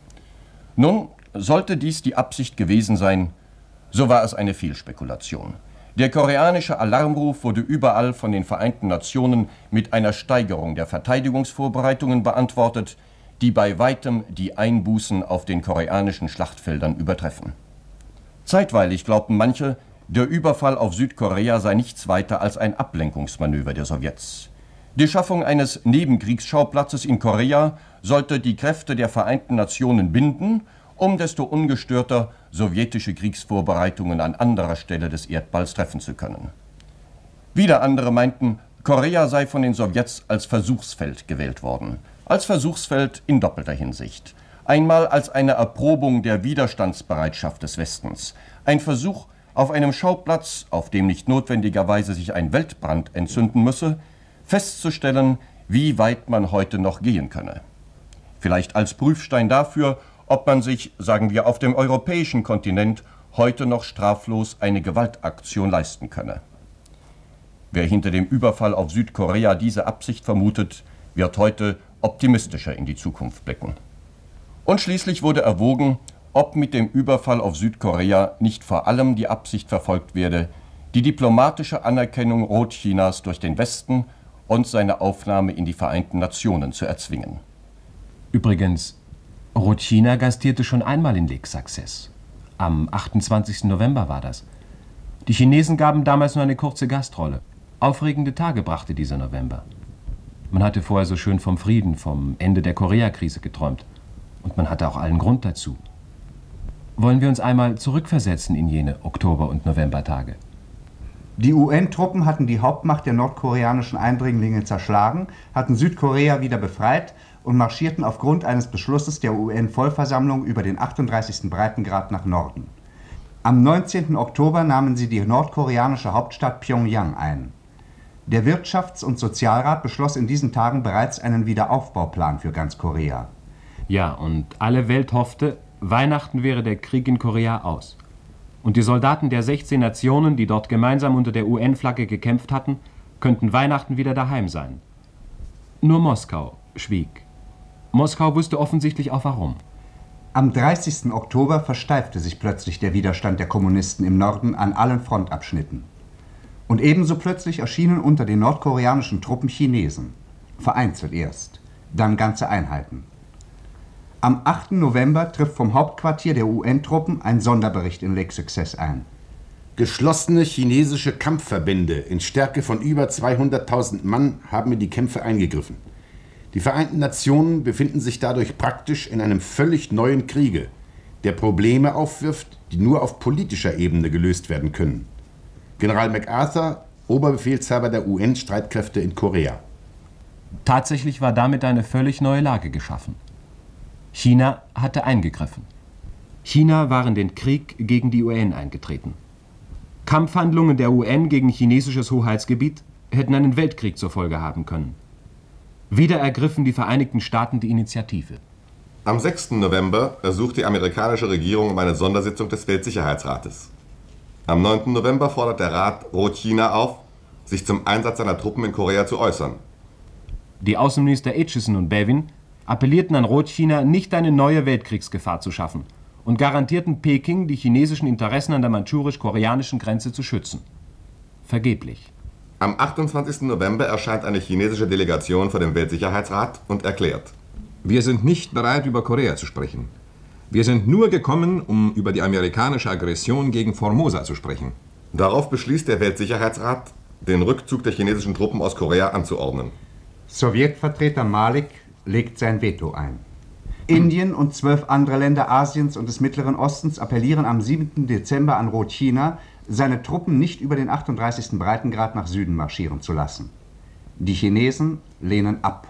Nun, sollte dies die Absicht gewesen sein, so war es eine Fehlspekulation. Der koreanische Alarmruf wurde überall von den Vereinten Nationen mit einer Steigerung der Verteidigungsvorbereitungen beantwortet, die bei weitem die Einbußen auf den koreanischen Schlachtfeldern übertreffen. Zeitweilig glaubten manche, der Überfall auf Südkorea sei nichts weiter als ein Ablenkungsmanöver der Sowjets. Die Schaffung eines Nebenkriegsschauplatzes in Korea sollte die Kräfte der Vereinten Nationen binden, um desto ungestörter sowjetische Kriegsvorbereitungen an anderer Stelle des Erdballs treffen zu können. Wieder andere meinten, Korea sei von den Sowjets als Versuchsfeld gewählt worden. Als Versuchsfeld in doppelter Hinsicht. Einmal als eine Erprobung der Widerstandsbereitschaft des Westens. Ein Versuch, auf einem Schauplatz, auf dem nicht notwendigerweise sich ein Weltbrand entzünden müsse, festzustellen, wie weit man heute noch gehen könne. Vielleicht als Prüfstein dafür, ob man sich, sagen wir, auf dem europäischen Kontinent heute noch straflos eine Gewaltaktion leisten könne. Wer hinter dem Überfall auf Südkorea diese Absicht vermutet, wird heute optimistischer in die Zukunft blicken. Und schließlich wurde erwogen, ob mit dem Überfall auf Südkorea nicht vor allem die Absicht verfolgt werde, die diplomatische Anerkennung Rotchinas durch den Westen und seine Aufnahme in die Vereinten Nationen zu erzwingen. Übrigens, Rotchina gastierte schon einmal in Lake Success. Am achtundzwanzigsten November war das. Die Chinesen gaben damals nur eine kurze Gastrolle. Aufregende Tage brachte dieser November. Man hatte vorher so schön vom Frieden, vom Ende der Koreakrise geträumt. Und man hatte auch allen Grund dazu. Wollen wir uns einmal zurückversetzen in jene Oktober- und Novembertage? Die U N-Truppen hatten die Hauptmacht der nordkoreanischen Eindringlinge zerschlagen, hatten Südkorea wieder befreit und marschierten aufgrund eines Beschlusses der U N-Vollversammlung über den achtunddreißigsten Breitengrad nach Norden. Am neunzehnten Oktober nahmen sie die nordkoreanische Hauptstadt Pyongyang ein. Der Wirtschafts- und Sozialrat beschloss in diesen Tagen bereits einen Wiederaufbauplan für ganz Korea. Ja, und alle Welt hoffte, Weihnachten wäre der Krieg in Korea aus. Und die Soldaten der sechzehn Nationen, die dort gemeinsam unter der U N-Flagge gekämpft hatten, könnten Weihnachten wieder daheim sein. Nur Moskau schwieg. Moskau wusste offensichtlich auch warum. Am dreißigsten Oktober versteifte sich plötzlich der Widerstand der Kommunisten im Norden an allen Frontabschnitten. Und ebenso plötzlich erschienen unter den nordkoreanischen Truppen Chinesen. Vereinzelt erst, dann ganze Einheiten. Am achten November trifft vom Hauptquartier der U N-Truppen ein Sonderbericht in Lake Success ein. Geschlossene chinesische Kampfverbände in Stärke von über zweihunderttausend Mann haben in die Kämpfe eingegriffen. Die Vereinten Nationen befinden sich dadurch praktisch in einem völlig neuen Kriege, der Probleme aufwirft, die nur auf politischer Ebene gelöst werden können. General MacArthur, Oberbefehlshaber der U N-Streitkräfte in Korea. Tatsächlich war damit eine völlig neue Lage geschaffen. China hatte eingegriffen. China war in den Krieg gegen die U N eingetreten. Kampfhandlungen der U N gegen chinesisches Hoheitsgebiet hätten einen Weltkrieg zur Folge haben können. Wieder ergriffen die Vereinigten Staaten die Initiative. Am sechsten November ersucht die amerikanische Regierung um eine Sondersitzung des Weltsicherheitsrates. Am neunten November fordert der Rat Rotchina auf, sich zum Einsatz seiner Truppen in Korea zu äußern. Die Außenminister Aitchison und Bevin appellierten an Rotchina, nicht eine neue Weltkriegsgefahr zu schaffen und garantierten Peking, die chinesischen Interessen an der mandschurisch-koreanischen Grenze zu schützen. Vergeblich. Am achtundzwanzigsten November erscheint eine chinesische Delegation vor dem Weltsicherheitsrat und erklärt: Wir sind nicht bereit, über Korea zu sprechen. Wir sind nur gekommen, um über die amerikanische Aggression gegen Formosa zu sprechen. Darauf beschließt der Weltsicherheitsrat, den Rückzug der chinesischen Truppen aus Korea anzuordnen. Sowjetvertreter Malik legt sein Veto ein. Indien und zwölf andere Länder Asiens und des Mittleren Ostens appellieren am siebten Dezember an Rotchina, seine Truppen nicht über den achtunddreißigsten Breitengrad nach Süden marschieren zu lassen. Die Chinesen lehnen ab.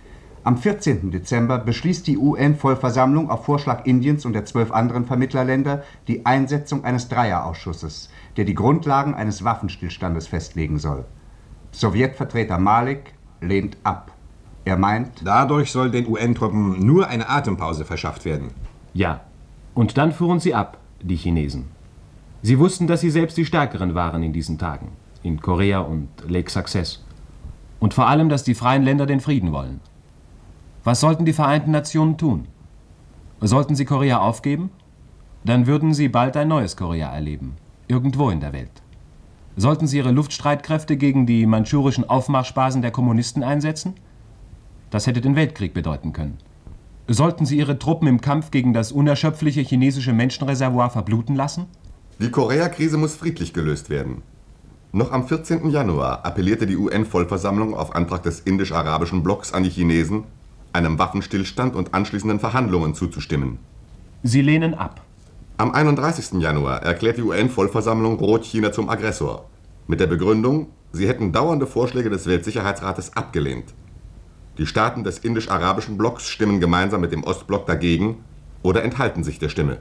Am vierzehnten Dezember beschließt die U N-Vollversammlung auf Vorschlag Indiens und der zwölf anderen Vermittlerländer die Einsetzung eines Dreierausschusses, der die Grundlagen eines Waffenstillstandes festlegen soll. Sowjetvertreter Malik lehnt ab. Er meint, dadurch soll den U N-Truppen nur eine Atempause verschafft werden. Ja, und dann fuhren sie ab, die Chinesen. Sie wussten, dass sie selbst die Stärkeren waren in diesen Tagen, in Korea und Lake Success. Und vor allem, dass die freien Länder den Frieden wollen. Was sollten die Vereinten Nationen tun? Sollten sie Korea aufgeben? Dann würden sie bald ein neues Korea erleben, irgendwo in der Welt. Sollten sie ihre Luftstreitkräfte gegen die mandschurischen Aufmarschbasen der Kommunisten einsetzen? Das hätte den Weltkrieg bedeuten können. Sollten sie ihre Truppen im Kampf gegen das unerschöpfliche chinesische Menschenreservoir verbluten lassen? Die Koreakrise muss friedlich gelöst werden. Noch am vierzehnten Januar appellierte die U N-Vollversammlung auf Antrag des indisch-arabischen Blocks an die Chinesen, einem Waffenstillstand und anschließenden Verhandlungen zuzustimmen. Sie lehnen ab. Am einunddreißigsten Januar erklärt die U N-Vollversammlung Rotchina zum Aggressor, mit der Begründung, sie hätten dauernde Vorschläge des Weltsicherheitsrates abgelehnt. Die Staaten des indisch-arabischen Blocks stimmen gemeinsam mit dem Ostblock dagegen oder enthalten sich der Stimme.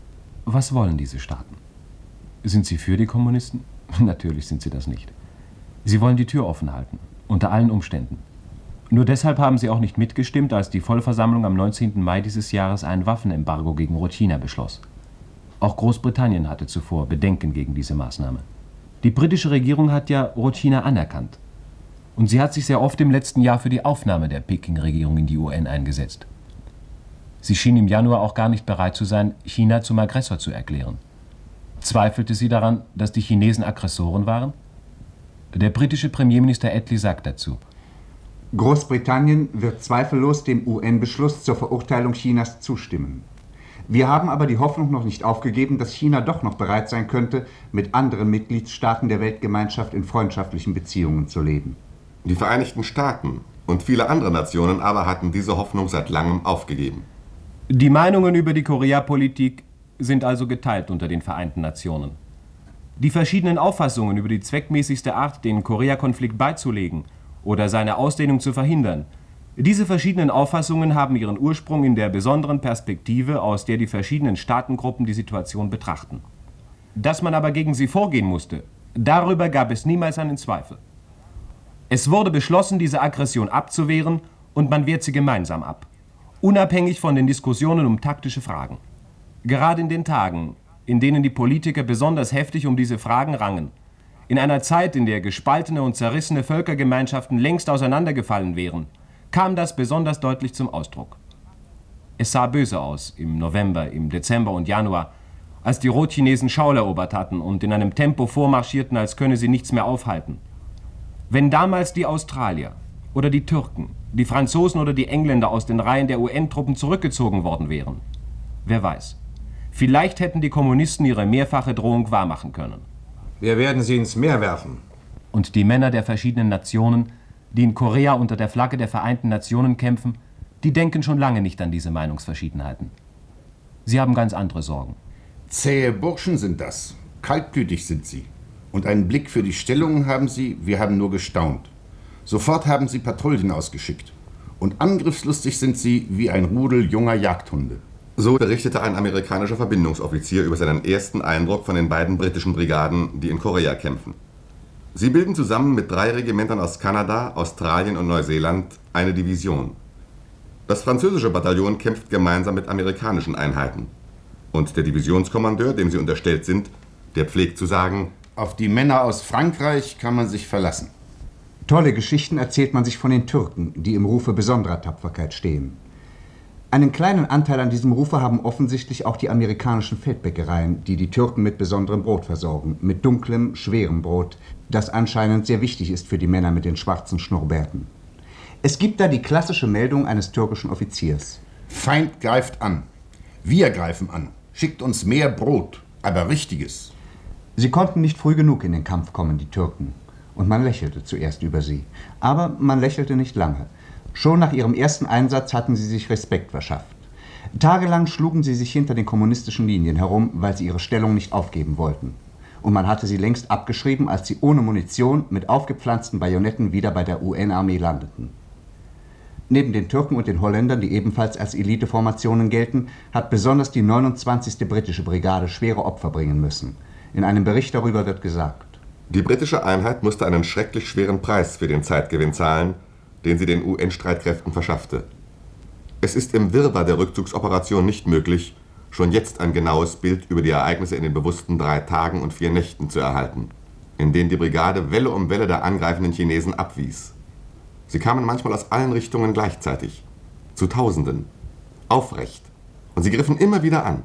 Was wollen diese Staaten? Sind sie für die Kommunisten? Natürlich sind sie das nicht. Sie wollen die Tür offen halten, unter allen Umständen. Nur deshalb haben sie auch nicht mitgestimmt, als die Vollversammlung am neunzehnten Mai dieses Jahres ein Waffenembargo gegen Rotchina beschloss. Auch Großbritannien hatte zuvor Bedenken gegen diese Maßnahme. Die britische Regierung hat ja Rotchina anerkannt. Und sie hat sich sehr oft im letzten Jahr für die Aufnahme der Peking-Regierung in die U N eingesetzt. Sie schien im Januar auch gar nicht bereit zu sein, China zum Aggressor zu erklären. Zweifelte sie daran, dass die Chinesen Aggressoren waren? Der britische Premierminister Attlee sagt dazu: Großbritannien wird zweifellos dem U N-Beschluss zur Verurteilung Chinas zustimmen. Wir haben aber die Hoffnung noch nicht aufgegeben, dass China doch noch bereit sein könnte, mit anderen Mitgliedstaaten der Weltgemeinschaft in freundschaftlichen Beziehungen zu leben. Die Vereinigten Staaten und viele andere Nationen aber hatten diese Hoffnung seit langem aufgegeben. Die Meinungen über die Koreapolitik sind also geteilt unter den Vereinten Nationen. Die verschiedenen Auffassungen über die zweckmäßigste Art, den Koreakonflikt beizulegen oder seine Ausdehnung zu verhindern, diese verschiedenen Auffassungen haben ihren Ursprung in der besonderen Perspektive, aus der die verschiedenen Staatengruppen die Situation betrachten. Dass man aber gegen sie vorgehen musste, darüber gab es niemals einen Zweifel. Es wurde beschlossen, diese Aggression abzuwehren, und man wehrt sie gemeinsam ab, unabhängig von den Diskussionen um taktische Fragen. Gerade in den Tagen, in denen die Politiker besonders heftig um diese Fragen rangen, in einer Zeit, in der gespaltene und zerrissene Völkergemeinschaften längst auseinandergefallen wären, kam das besonders deutlich zum Ausdruck. Es sah böse aus im November, im Dezember und Januar, als die Rotchinesen Schaul erobert hatten und in einem Tempo vormarschierten, als könne sie nichts mehr aufhalten. Wenn damals die Australier oder die Türken, die Franzosen oder die Engländer aus den Reihen der U N-Truppen zurückgezogen worden wären, wer weiß, vielleicht hätten die Kommunisten ihre mehrfache Drohung wahrmachen können. Wir werden sie ins Meer werfen. Und die Männer der verschiedenen Nationen, die in Korea unter der Flagge der Vereinten Nationen kämpfen, die denken schon lange nicht an diese Meinungsverschiedenheiten. Sie haben ganz andere Sorgen. Zähe Burschen sind das. Kaltblütig sind sie. Und einen Blick für die Stellungen haben sie, wir haben nur gestaunt. Sofort haben sie Patrouillen ausgeschickt. Und angriffslustig sind sie wie ein Rudel junger Jagdhunde. So berichtete ein amerikanischer Verbindungsoffizier über seinen ersten Eindruck von den beiden britischen Brigaden, die in Korea kämpfen. Sie bilden zusammen mit drei Regimentern aus Kanada, Australien und Neuseeland eine Division. Das französische Bataillon kämpft gemeinsam mit amerikanischen Einheiten. Und der Divisionskommandeur, dem sie unterstellt sind, der pflegt zu sagen: Auf die Männer aus Frankreich kann man sich verlassen. Tolle Geschichten erzählt man sich von den Türken, die im Rufe besonderer Tapferkeit stehen. Einen kleinen Anteil an diesem Rufe haben offensichtlich auch die amerikanischen Feldbäckereien, die die Türken mit besonderem Brot versorgen, mit dunklem, schwerem Brot, das anscheinend sehr wichtig ist für die Männer mit den schwarzen Schnurrbärten. Es gibt da die klassische Meldung eines türkischen Offiziers: Feind greift an. Wir greifen an. Schickt uns mehr Brot, aber richtiges. Sie konnten nicht früh genug in den Kampf kommen, die Türken. Und man lächelte zuerst über sie. Aber man lächelte nicht lange. Schon nach ihrem ersten Einsatz hatten sie sich Respekt verschafft. Tagelang schlugen sie sich hinter den kommunistischen Linien herum, weil sie ihre Stellung nicht aufgeben wollten. Und man hatte sie längst abgeschrieben, als sie ohne Munition mit aufgepflanzten Bajonetten wieder bei der U N-Armee landeten. Neben den Türken und den Holländern, die ebenfalls als Eliteformationen gelten, hat besonders die neunundzwanzigste britische Brigade schwere Opfer bringen müssen. In einem Bericht darüber wird gesagt: Die britische Einheit musste einen schrecklich schweren Preis für den Zeitgewinn zahlen, den sie den U N-Streitkräften verschaffte. Es ist im Wirrwarr der Rückzugsoperation nicht möglich, schon jetzt ein genaues Bild über die Ereignisse in den bewussten drei Tagen und vier Nächten zu erhalten, in denen die Brigade Welle um Welle der angreifenden Chinesen abwies. Sie kamen manchmal aus allen Richtungen gleichzeitig, zu Tausenden, aufrecht, und sie griffen immer wieder an.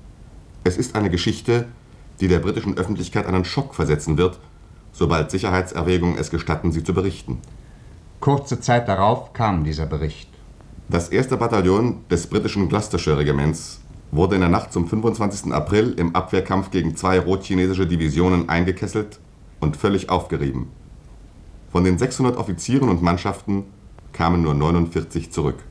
Es ist eine Geschichte, die der britischen Öffentlichkeit einen Schock versetzen wird, sobald Sicherheitserwägungen es gestatten, sie zu berichten. Kurze Zeit darauf kam dieser Bericht. Das erste Bataillon des britischen Gloucestershire-Regiments wurde in der Nacht zum fünfundzwanzigsten April im Abwehrkampf gegen zwei rotchinesische Divisionen eingekesselt und völlig aufgerieben. Von den sechshundert Offizieren und Mannschaften kamen nur neunundvierzig zurück.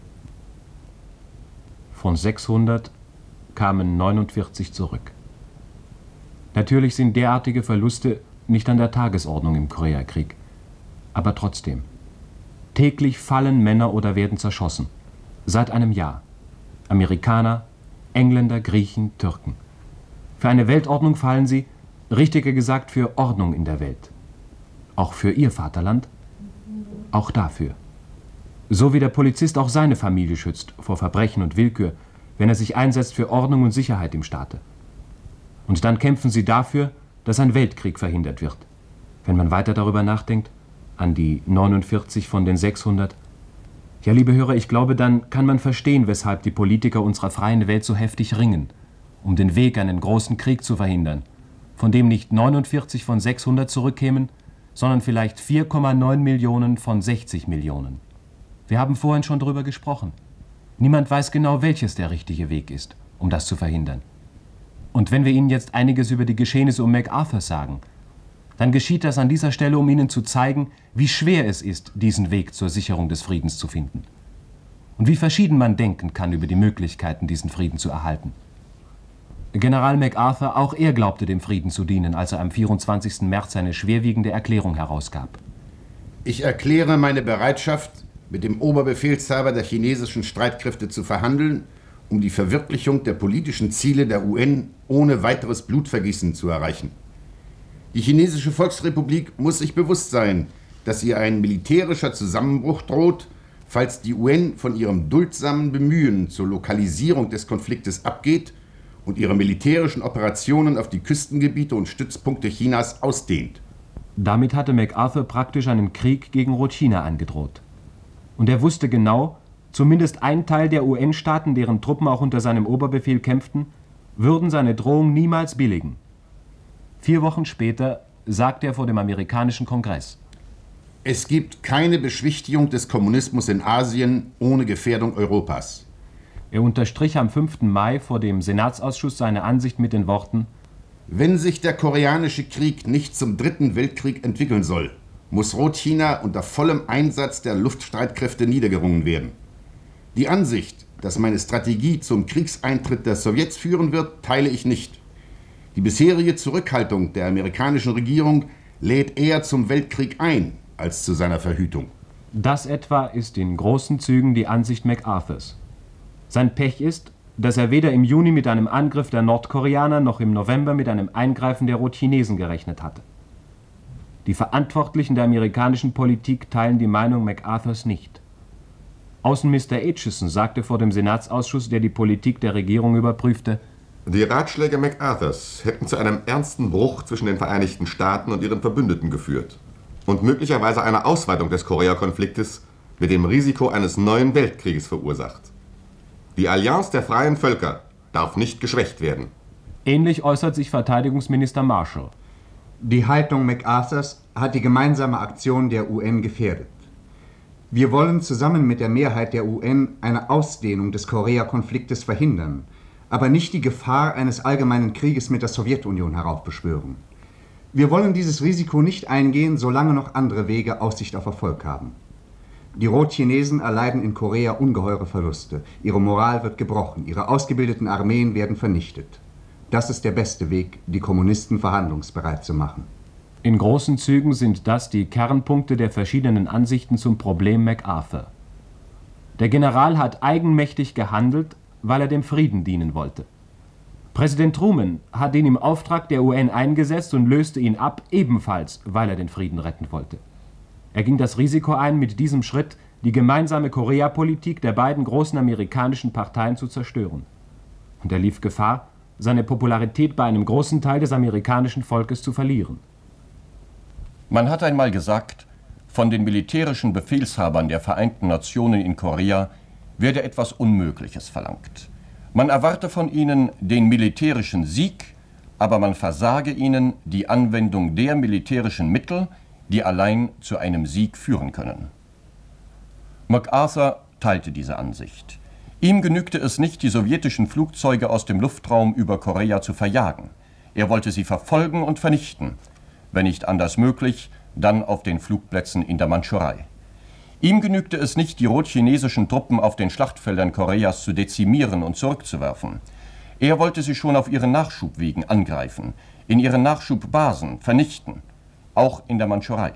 Von sechshundert kamen neunundvierzig zurück. Natürlich sind derartige Verluste nicht an der Tagesordnung im Koreakrieg. Aber trotzdem. Täglich fallen Männer oder werden zerschossen. Seit einem Jahr. Amerikaner, Engländer, Griechen, Türken. Für eine Weltordnung fallen sie, richtiger gesagt für Ordnung in der Welt. Auch für ihr Vaterland, auch dafür. So wie der Polizist auch seine Familie schützt vor Verbrechen und Willkür, wenn er sich einsetzt für Ordnung und Sicherheit im Staate. Und dann kämpfen sie dafür, dass ein Weltkrieg verhindert wird. Wenn man weiter darüber nachdenkt, an die neunundvierzig von den sechshundert, Ja, liebe Hörer, ich glaube, dann kann man verstehen, weshalb die Politiker unserer freien Welt so heftig ringen, um den Weg einen großen Krieg zu verhindern, von dem nicht neunundvierzig von sechshundert zurückkämen, sondern vielleicht vier Komma neun Millionen von sechzig Millionen. Wir haben vorhin schon darüber gesprochen. Niemand weiß genau, welches der richtige Weg ist, um das zu verhindern. Und wenn wir Ihnen jetzt einiges über die Geschehnisse um MacArthur sagen, dann geschieht das an dieser Stelle, um Ihnen zu zeigen, wie schwer es ist, diesen Weg zur Sicherung des Friedens zu finden. Und wie verschieden man denken kann über die Möglichkeiten, diesen Frieden zu erhalten. General MacArthur, auch er glaubte dem Frieden zu dienen, als er am vierundzwanzigsten März eine schwerwiegende Erklärung herausgab. Ich erkläre meine Bereitschaft, mit dem Oberbefehlshaber der chinesischen Streitkräfte zu verhandeln, um die Verwirklichung der politischen Ziele der U N ohne weiteres Blutvergießen zu erreichen. Die chinesische Volksrepublik muss sich bewusst sein, dass ihr ein militärischer Zusammenbruch droht, falls die U N von ihrem duldsamen Bemühen zur Lokalisierung des Konfliktes abgeht und ihre militärischen Operationen auf die Küstengebiete und Stützpunkte Chinas ausdehnt. Damit hatte MacArthur praktisch einen Krieg gegen Rotchina angedroht. Und er wusste genau, zumindest ein Teil der U N-Staaten, deren Truppen auch unter seinem Oberbefehl kämpften, würden seine Drohung niemals billigen. Vier Wochen später sagte er vor dem amerikanischen Kongress: Es gibt keine Beschwichtigung des Kommunismus in Asien ohne Gefährdung Europas. Er unterstrich am fünften Mai vor dem Senatsausschuss seine Ansicht mit den Worten: Wenn sich der koreanische Krieg nicht zum Dritten Weltkrieg entwickeln soll, muss Rotchina unter vollem Einsatz der Luftstreitkräfte niedergerungen werden. Die Ansicht, dass meine Strategie zum Kriegseintritt der Sowjets führen wird, teile ich nicht. Die bisherige Zurückhaltung der amerikanischen Regierung lädt eher zum Weltkrieg ein, als zu seiner Verhütung. Das etwa ist in großen Zügen die Ansicht MacArthurs. Sein Pech ist, dass er weder im Juni mit einem Angriff der Nordkoreaner noch im November mit einem Eingreifen der Rotchinesen gerechnet hatte. Die Verantwortlichen der amerikanischen Politik teilen die Meinung MacArthurs nicht. Außenminister Aitchison sagte vor dem Senatsausschuss, der die Politik der Regierung überprüfte: Die Ratschläge MacArthurs hätten zu einem ernsten Bruch zwischen den Vereinigten Staaten und ihren Verbündeten geführt und möglicherweise eine Ausweitung des Korea-Konfliktes mit dem Risiko eines neuen Weltkrieges verursacht. Die Allianz der freien Völker darf nicht geschwächt werden. Ähnlich äußert sich Verteidigungsminister Marshall. Die Haltung MacArthurs hat die gemeinsame Aktion der U N gefährdet. Wir wollen zusammen mit der Mehrheit der U N eine Ausdehnung des Korea-Konfliktes verhindern, aber nicht die Gefahr eines allgemeinen Krieges mit der Sowjetunion heraufbeschwören. Wir wollen dieses Risiko nicht eingehen, solange noch andere Wege Aussicht auf Erfolg haben. Die Rotchinesen erleiden in Korea ungeheure Verluste. Ihre Moral wird gebrochen, ihre ausgebildeten Armeen werden vernichtet. Das ist der beste Weg, die Kommunisten verhandlungsbereit zu machen. In großen Zügen sind das die Kernpunkte der verschiedenen Ansichten zum Problem MacArthur. Der General hat eigenmächtig gehandelt, weil er dem Frieden dienen wollte. Präsident Truman hat ihn im Auftrag der U N eingesetzt und löste ihn ab, ebenfalls, weil er den Frieden retten wollte. Er ging das Risiko ein, mit diesem Schritt die gemeinsame Korea-Politik der beiden großen amerikanischen Parteien zu zerstören. Und er lief Gefahr, seine Popularität bei einem großen Teil des amerikanischen Volkes zu verlieren. Man hat einmal gesagt, von den militärischen Befehlshabern der Vereinten Nationen in Korea werde etwas Unmögliches verlangt. Man erwarte von ihnen den militärischen Sieg, aber man versage ihnen die Anwendung der militärischen Mittel, die allein zu einem Sieg führen können. MacArthur teilte diese Ansicht. Ihm genügte es nicht, die sowjetischen Flugzeuge aus dem Luftraum über Korea zu verjagen. Er wollte sie verfolgen und vernichten. Wenn nicht anders möglich, dann auf den Flugplätzen in der Mandschurei. Ihm genügte es nicht, die rotchinesischen Truppen auf den Schlachtfeldern Koreas zu dezimieren und zurückzuwerfen. Er wollte sie schon auf ihren Nachschubwegen angreifen, in ihren Nachschubbasen vernichten, auch in der Mandschurei.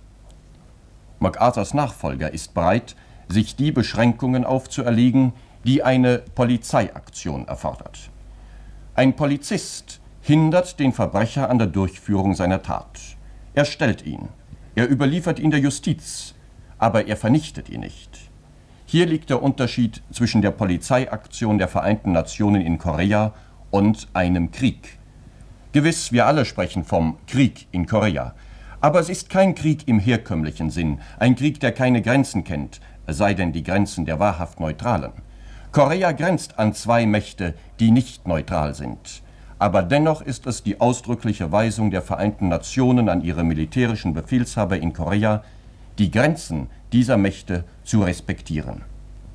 MacArthurs Nachfolger ist bereit, sich die Beschränkungen aufzuerlegen, die eine Polizeiaktion erfordert. Ein Polizist hindert den Verbrecher an der Durchführung seiner Tat. Er stellt ihn, er überliefert ihn der Justiz, aber er vernichtet ihn nicht. Hier liegt der Unterschied zwischen der Polizeiaktion der Vereinten Nationen in Korea und einem Krieg. Gewiss, wir alle sprechen vom Krieg in Korea. Aber es ist kein Krieg im herkömmlichen Sinn, ein Krieg, der keine Grenzen kennt, es sei denn die Grenzen der wahrhaft Neutralen. Korea grenzt an zwei Mächte, die nicht neutral sind. Aber dennoch ist es die ausdrückliche Weisung der Vereinten Nationen an ihre militärischen Befehlshaber in Korea, die Grenzen dieser Mächte zu respektieren.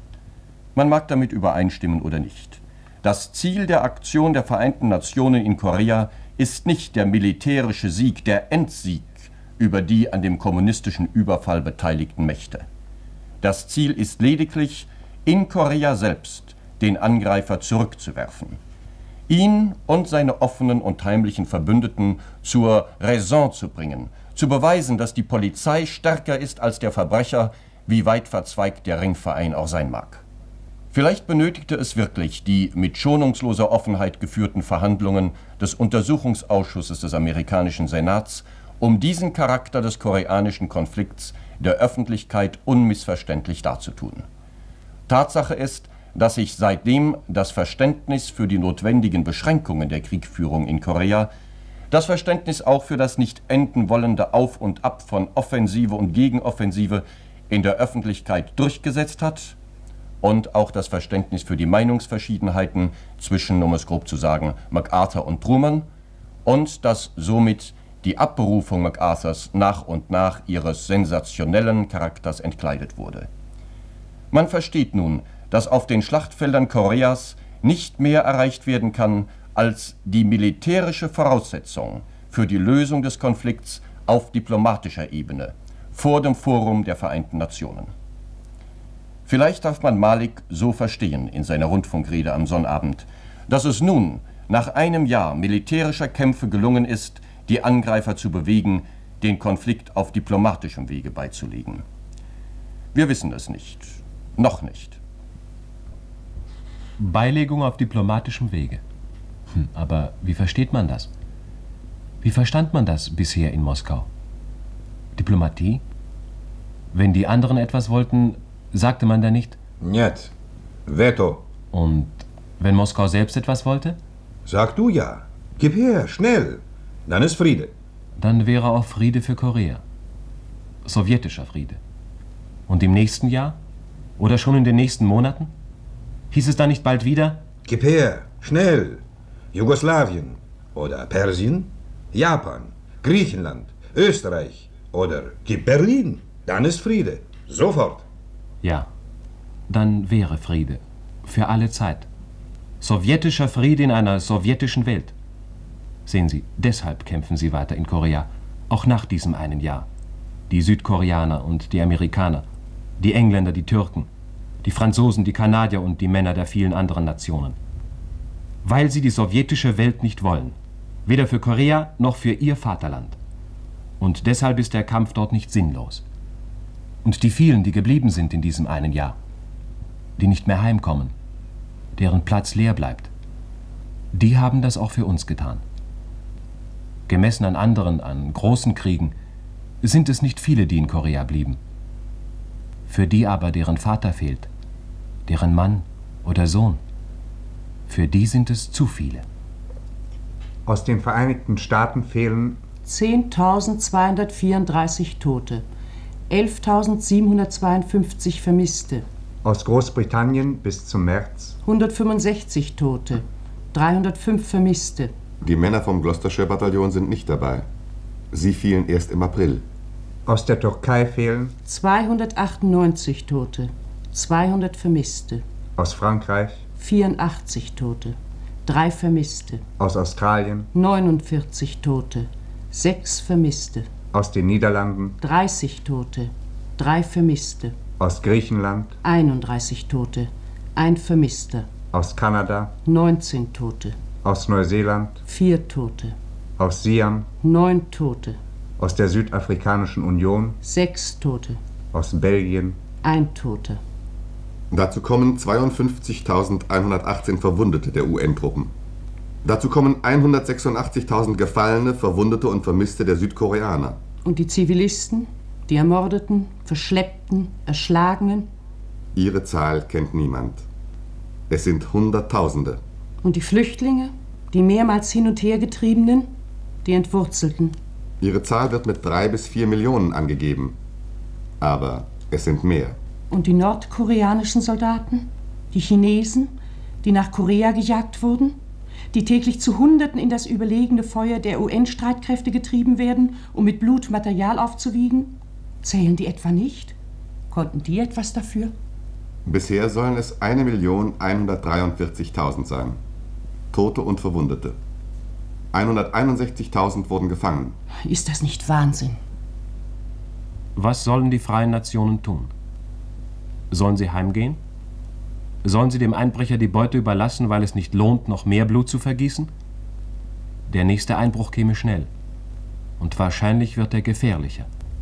Man mag damit übereinstimmen oder nicht. Das Ziel der Aktion der Vereinten Nationen in Korea ist nicht der militärische Sieg, der Endsieg über die an dem kommunistischen Überfall beteiligten Mächte. Das Ziel ist lediglich, in Korea selbst den Angreifer zurückzuwerfen, ihn und seine offenen und heimlichen Verbündeten zur Raison zu bringen, zu beweisen, dass die Polizei stärker ist als der Verbrecher, wie weit verzweigt der Ringverein auch sein mag. Vielleicht benötigte es wirklich die mit schonungsloser Offenheit geführten Verhandlungen des Untersuchungsausschusses des amerikanischen Senats, um diesen Charakter des koreanischen Konflikts der Öffentlichkeit unmissverständlich darzutun. Tatsache ist, dass sich seitdem das Verständnis für die notwendigen Beschränkungen der Kriegführung in Korea, das Verständnis auch für das nicht enden wollende Auf und Ab von Offensive und Gegenoffensive in der Öffentlichkeit durchgesetzt hat und auch das Verständnis für die Meinungsverschiedenheiten zwischen, um es grob zu sagen, MacArthur und Truman und dass somit die Abberufung MacArthurs nach und nach ihres sensationellen Charakters entkleidet wurde. Man versteht nun, dass auf den Schlachtfeldern Koreas nicht mehr erreicht werden kann als die militärische Voraussetzung für die Lösung des Konflikts auf diplomatischer Ebene vor dem Forum der Vereinten Nationen. Vielleicht darf man Malik so verstehen in seiner Rundfunkrede am Sonnabend, dass es nun nach einem Jahr militärischer Kämpfe gelungen ist, die Angreifer zu bewegen, den Konflikt auf diplomatischem Wege beizulegen. Wir wissen es nicht. Noch nicht. Beilegung auf diplomatischem Wege. Hm, aber wie versteht man das? Wie verstand man das bisher in Moskau? Diplomatie? Wenn die anderen etwas wollten, sagte man da nicht? Нет. Veto. Und wenn Moskau selbst etwas wollte? Sag du ja. Gib her, schnell. Dann ist Friede. Dann wäre auch Friede für Korea. Sowjetischer Friede. Und im nächsten Jahr? Oder schon in den nächsten Monaten? Hieß es dann nicht bald wieder? Gib her, schnell. Jugoslawien oder Persien, Japan, Griechenland, Österreich oder gib Berlin. Dann ist Friede. Sofort. Ja, dann wäre Friede. Für alle Zeit. Sowjetischer Friede in einer sowjetischen Welt. Sehen Sie, deshalb kämpfen sie weiter in Korea. Auch nach diesem einen Jahr. Die Südkoreaner und die Amerikaner. Die Engländer, die Türken, die Franzosen, die Kanadier und die Männer der vielen anderen Nationen. Weil sie die sowjetische Welt nicht wollen. Weder für Korea noch für ihr Vaterland. Und deshalb ist der Kampf dort nicht sinnlos. Und die vielen, die geblieben sind in diesem einen Jahr, die nicht mehr heimkommen, deren Platz leer bleibt, die haben das auch für uns getan. Gemessen an anderen, an großen Kriegen, sind es nicht viele, die in Korea blieben. Für die aber, deren Vater fehlt, deren Mann oder Sohn, für die sind es zu viele. Aus den Vereinigten Staaten fehlen zehntausendzweihundertvierunddreißig Tote, elftausendsiebenhundertzweiundfünfzig Vermisste. Aus Großbritannien bis zum März hundertfünfundsechzig Tote, dreihundertfünf Vermisste. Die Männer vom Gloucestershire-Bataillon sind nicht dabei. Sie fielen erst im April. Aus der Türkei fehlen zweihundertachtundneunzig Tote, zweihundert Vermisste. Aus Frankreich vierundachtzig Tote, drei Vermisste. Aus Australien neunundvierzig Tote, sechs Vermisste. Aus den Niederlanden dreißig Tote, drei Vermisste. Aus Griechenland einunddreißig Tote, ein Vermisster. Aus Kanada neunzehn Tote. Aus Neuseeland vier Tote. Aus Siam neun Tote. Aus der Südafrikanischen Union sechs Tote. Aus Belgien ein Toter. Dazu kommen zweiundfünfzigtausendeinhundertachtzehn Verwundete der U N-Truppen. Dazu kommen hundertsechsundachtzigtausend Gefallene, Verwundete und Vermisste der Südkoreaner. Und die Zivilisten, die Ermordeten, Verschleppten, Erschlagenen? Ihre Zahl kennt niemand. Es sind Hunderttausende. Und die Flüchtlinge, die mehrmals hin und her getriebenen, die Entwurzelten? Ihre Zahl wird mit drei bis vier Millionen angegeben. Aber es sind mehr. Und die nordkoreanischen Soldaten? Die Chinesen, die nach Korea gejagt wurden? Die täglich zu Hunderten in das überlegene Feuer der U N-Streitkräfte getrieben werden, um mit Blut Material aufzuwiegen? Zählen die etwa nicht? Konnten die etwas dafür? Bisher sollen es eine Million hundertdreiundvierzigtausend sein. Tote und Verwundete. hunderteinundsechzigtausend wurden gefangen. Ist das nicht Wahnsinn? Was sollen die freien Nationen tun? Sollen sie heimgehen? Sollen sie dem Einbrecher die Beute überlassen, weil es nicht lohnt, noch mehr Blut zu vergießen? Der nächste Einbruch käme schnell. Und wahrscheinlich wird er gefährlicher.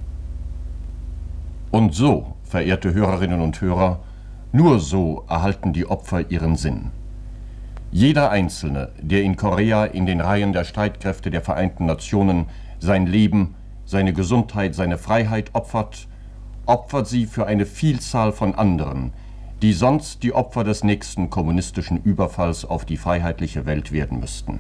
Und so, verehrte Hörerinnen und Hörer, nur so erhalten die Opfer ihren Sinn. Jeder Einzelne, der in Korea in den Reihen der Streitkräfte der Vereinten Nationen sein Leben, seine Gesundheit, seine Freiheit opfert, opfert sie für eine Vielzahl von anderen, die sonst die Opfer des nächsten kommunistischen Überfalls auf die freiheitliche Welt werden müssten.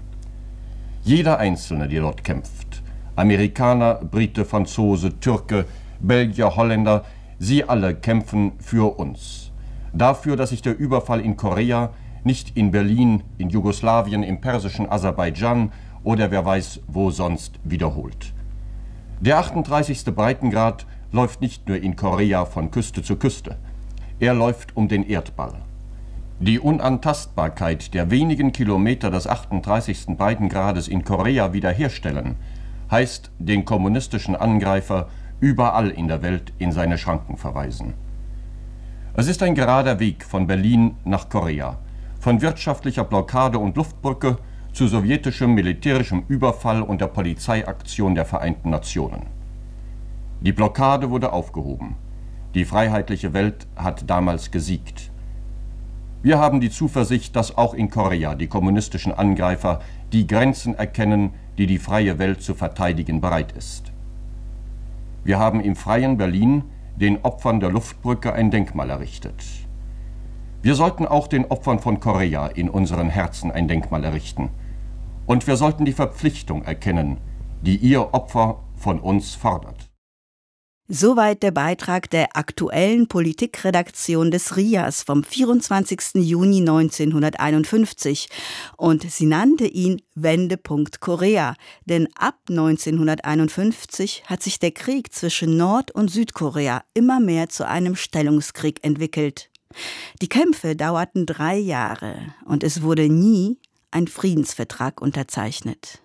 Jeder Einzelne, der dort kämpft, Amerikaner, Brite, Franzose, Türke, Belgier, Holländer, sie alle kämpfen für uns. Dafür, dass sich der Überfall in Korea nicht in Berlin, in Jugoslawien, im persischen Aserbaidschan oder wer weiß wo sonst wiederholt. Der achtunddreißigste Breitengrad läuft nicht nur in Korea von Küste zu Küste. Er läuft um den Erdball. Die Unantastbarkeit der wenigen Kilometer des achtunddreißigsten Breitengrades in Korea wiederherstellen, heißt den kommunistischen Angreifer überall in der Welt in seine Schranken verweisen. Es ist ein gerader Weg von Berlin nach Korea, von wirtschaftlicher Blockade und Luftbrücke zu sowjetischem militärischem Überfall und der Polizeiaktion der Vereinten Nationen. Die Blockade wurde aufgehoben. Die freiheitliche Welt hat damals gesiegt. Wir haben die Zuversicht, dass auch in Korea die kommunistischen Angreifer die Grenzen erkennen, die die freie Welt zu verteidigen bereit ist. Wir haben im freien Berlin den Opfern der Luftbrücke ein Denkmal errichtet. Wir sollten auch den Opfern von Korea in unseren Herzen ein Denkmal errichten. Und wir sollten die Verpflichtung erkennen, die ihr Opfer von uns fordert. Soweit der Beitrag der aktuellen Politikredaktion des R I A S vom vierundzwanzigsten Juni neunzehnhunderteinundfünfzig. Und sie nannte ihn Wendepunkt Korea, denn ab neunzehnhunderteinundfünfzig hat sich der Krieg zwischen Nord- und Südkorea immer mehr zu einem Stellungskrieg entwickelt. Die Kämpfe dauerten drei Jahre und es wurde nie ein Friedensvertrag unterzeichnet.